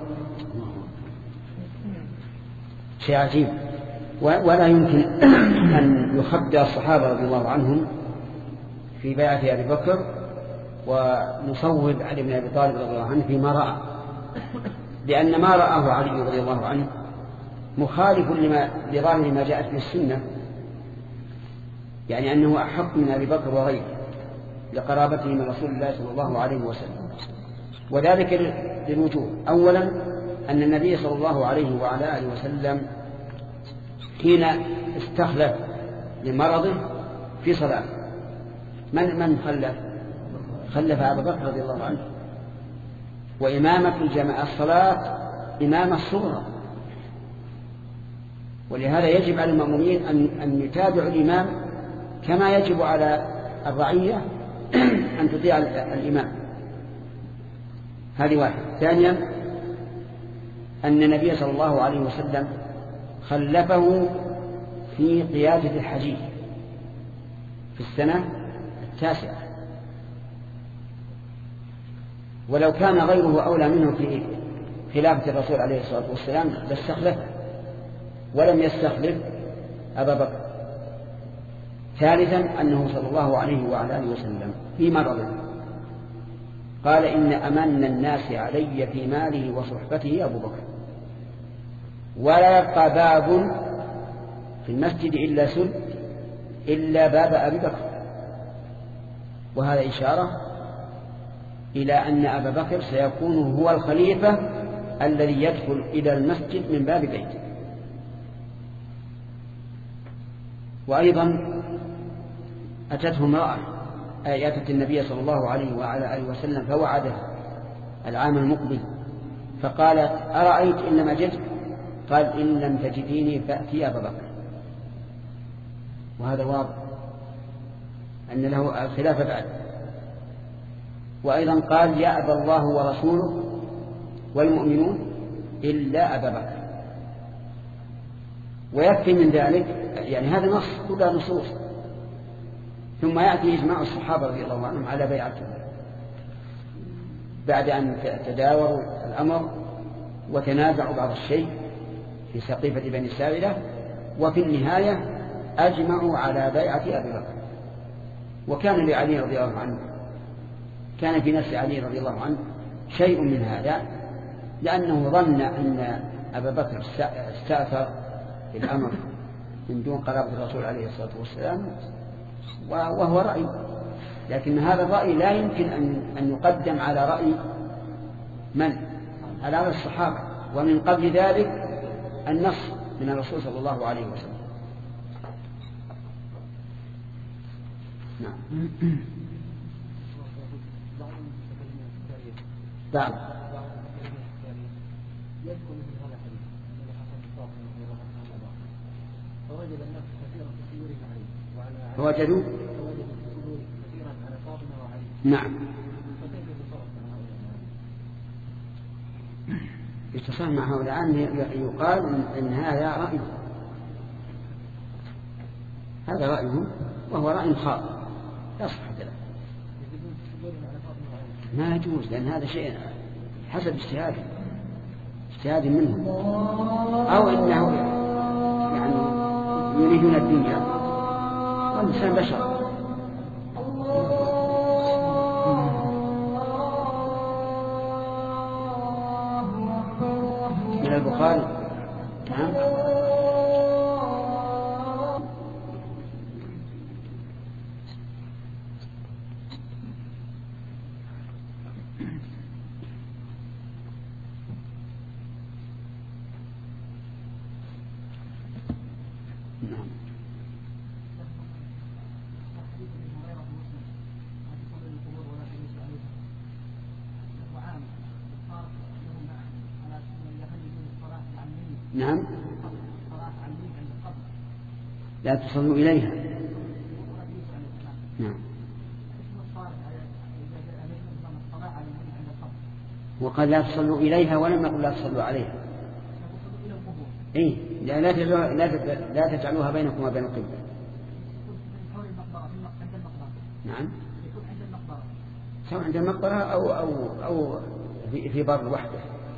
شيء عجيب، ولا يمكن أن يخبئ الصحابة رضي الله عنهم في بيعة أبي بكر ونصوب علي بن أبي طالب رضي الله عنه فيما رأى، لأن ما رآه علي رضي الله عنه مخالف لظاهر ما جاءت به السنة، يعني أنه أحق من أبي بكر وغيره لقرابته من رسول الله صلى الله عليه وسلم، وذلك للوجوه. أولا أن النبي صلى الله عليه وعلى آله وسلم حين استخلف لمرضه في صلاة من خلف أبا بكر رضي الله عنه، وإمامة الصلاة إمامة صغرى، ولهذا يجب على المأمومين أن يتابعوا الإمام كما يجب على الرعية أن تطيع الإمام. هذه واحدة. ثانيا أن النبي صلى الله عليه وسلم خلفه في قيادة الحجيج في السنة 9، ولو كان غيره أولى منه في خلافة الرسول عليه الصلاة والسلام لاستخلفه، ولم يستخلف أبا بكر. ثالثا أنه صلى الله عليه وعلى آله وسلم في مرضه قال إن أمن الناس علي في ماله وصحبته أبو بكر، ولا يبقى باب في المسجد إلا سد إلا باب أبي بكر. وهذا إشارة إلى أن أبا بكر سيكون هو الخليفة الذي يدخل إلى المسجد من باب بيته. وأيضا أتته امرأة أتت النبي صلى الله عليه وعلى آله وسلم فوعده العام المقبل، فقالت أرأيت إن لم أجدك؟ قال إن لم تجديني فأتي أبا بكر. وهذا واضح أن له الخلافة بعد. وأيضا قال يأبى الله ورسوله والمؤمنون إلا أبا بكر. ويكفي من ذلك يعني هذا نص كلها نصوص. ثم يأتي إجماع الصحابة رضي الله عنهم على بيعته بعد أن تداوروا الأمر وتنازعوا بعض الشيء في سقيفة بني ساعدة، وفي النهاية أجمعوا على بيعة أبي بكر. وكان لعلي رضي الله عنه، كان في نفس علي رضي الله عنه شيء من هذا، لأنه ظن أن أبا بكر استأثر في الأمر من دون قرابة الرسول عليه الصلاة والسلام، وهو رأي، لكن هذا الرأي لا يمكن أن يقدم على رأي من؟ على رأي الصحابة، ومن قبل ذلك النص من الرسول صلى الله عليه وسلم. نعم. بعض فوجد الناس كثيرا في سيورهم عليه وعلى فوجدوا كثيرا على فاطمة وعلي. نعم. يتصل مع هؤلاء يقال إن هذا رأيه، هذا رأيه وهو رأي خاطئ لا صحة له، ما يجوز، لأن هذا شيء حسب اجتهاد منهم، أو إنه يعني يريدون الدنيا والإنسان بشر. من البخاري. نعم. نعم. لا تصلوا إليها. نعم. وقال لا تصلوا إليها ولم يقل لا تصلوا عليها. إيه لا تجعلوها بينكم وبين القبلة. نعم. سواء عند المقبرة أو في بر وحده.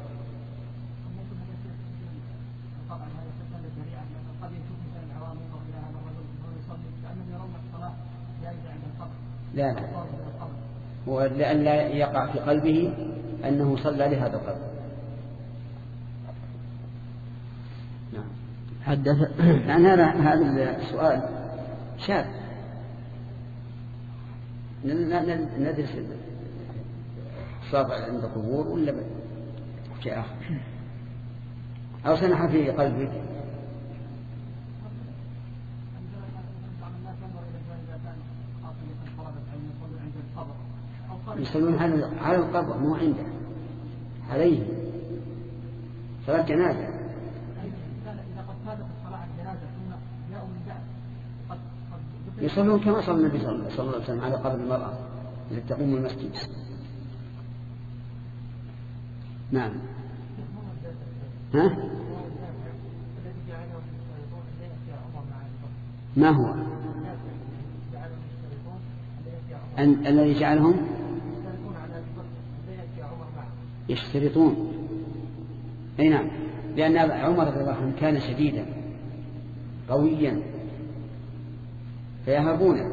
لا ولأن لا يقع في قلبه أنه صلى لهذا القبر. نعم. حدث عن هذا السؤال شاذ، ندرس الصابع عند القبور ولا شيء آخر، أو سنح في قلبك. يصلون على القبر مو عنده. عليه صلاة جنازة. يصلون كما صلى النبي صلى الله عليه وسلم على قبر المرأة التي تقوم المسجد. نعم. ها؟ ما هو الذي جعلهم يشترطون؟ أي نعم، لأن عمر رضي الله عنه كان شديدا قويا فيهابونه.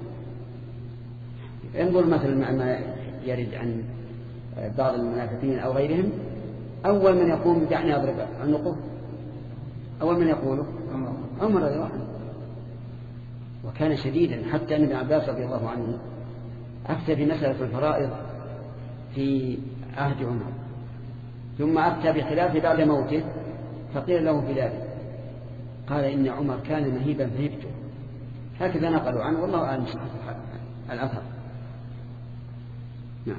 انظر مثلا ما يرد عن بعض المنافقين أو غيرهم، أول من يقوم دعني أضرب عنقه، أول من يقوله عمر رضي الله عنه، وكان شديدا حتى أن ابن عباس رضي الله عنه أفتى بمسألة الفرائض في عهد عمر، ثم أفتى بخلافه بعد موته فقيل له بذلك قال إن عمر كان مهيبا فهبته. هكذا نقلوا عنه والله أعلم صحة الأثر. نعم.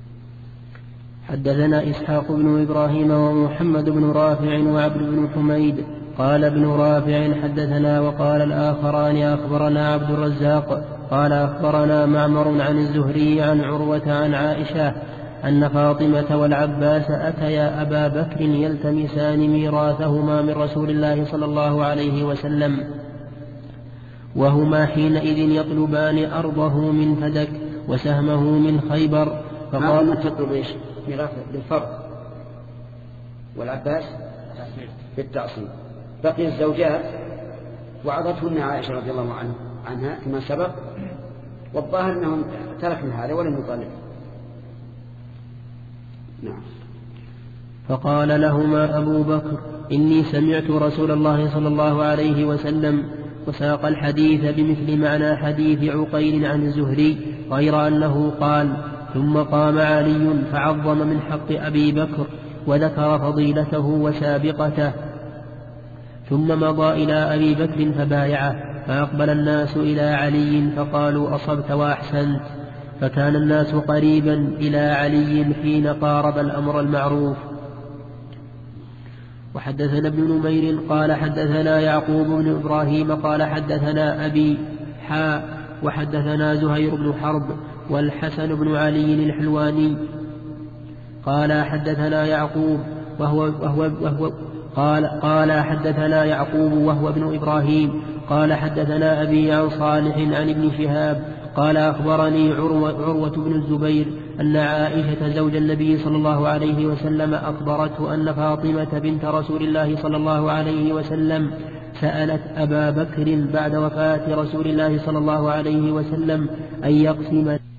حدثنا إسحاق بن إبراهيم ومحمد بن رافع وعبد بن حميد. قال ابن رافع حدثنا وقال الآخران أخبرنا عبد الرزاق قال أخبرنا معمر عن الزهري عن عروة عن عائشة أن فاطمة والعباس أتيا أبا بكر يلتمسان ميراثهما من رسول الله صلى الله عليه وسلم، وهما حينئذ يطلبان أرضه من فدك وسهمه من خيبر. فقال ما تطلب إيش؟ ميراث بالفرض، والعباس بالتعصيب. بقي الزوجات وعظتهن عائشة رضي الله عنها كما سبق، والظاهر أنهم تركوا هذا ولم يطالبوا. نعم. فقال لهما أبو بكر إني سمعت رسول الله صلى الله عليه وسلم، وساق الحديث بمثل معنى حديث عقيل عن الزهري غير أنه قال ثم قام علي فعظم من حق أبي بكر وذكر فضيلته وسابقته، ثم مضى إلى أبي بكر فبايعه، فأقبل الناس إلى علي فقالوا أصبت وأحسنت، فكان الناس قريبا إلى علي حين قارب الأمر المعروف. وحدثنا ابن نمير قال حدثنا يعقوب بن إبراهيم قال حدثنا أبي وحدثنا زهير بن حرب والحسن بن علي الحلواني قال حدثنا يعقوب قال حدثنا يعقوب وهو ابن إبراهيم قال حدثنا أبي عن صالح عن ابن شهاب قال أخبرني عروة بن الزبير أن عائشة زوج النبي صلى الله عليه وسلم أخبرته أن فاطمة بنت رسول الله صلى الله عليه وسلم سألت أبا بكر بعد وفاة رسول الله صلى الله عليه وسلم أن يقسم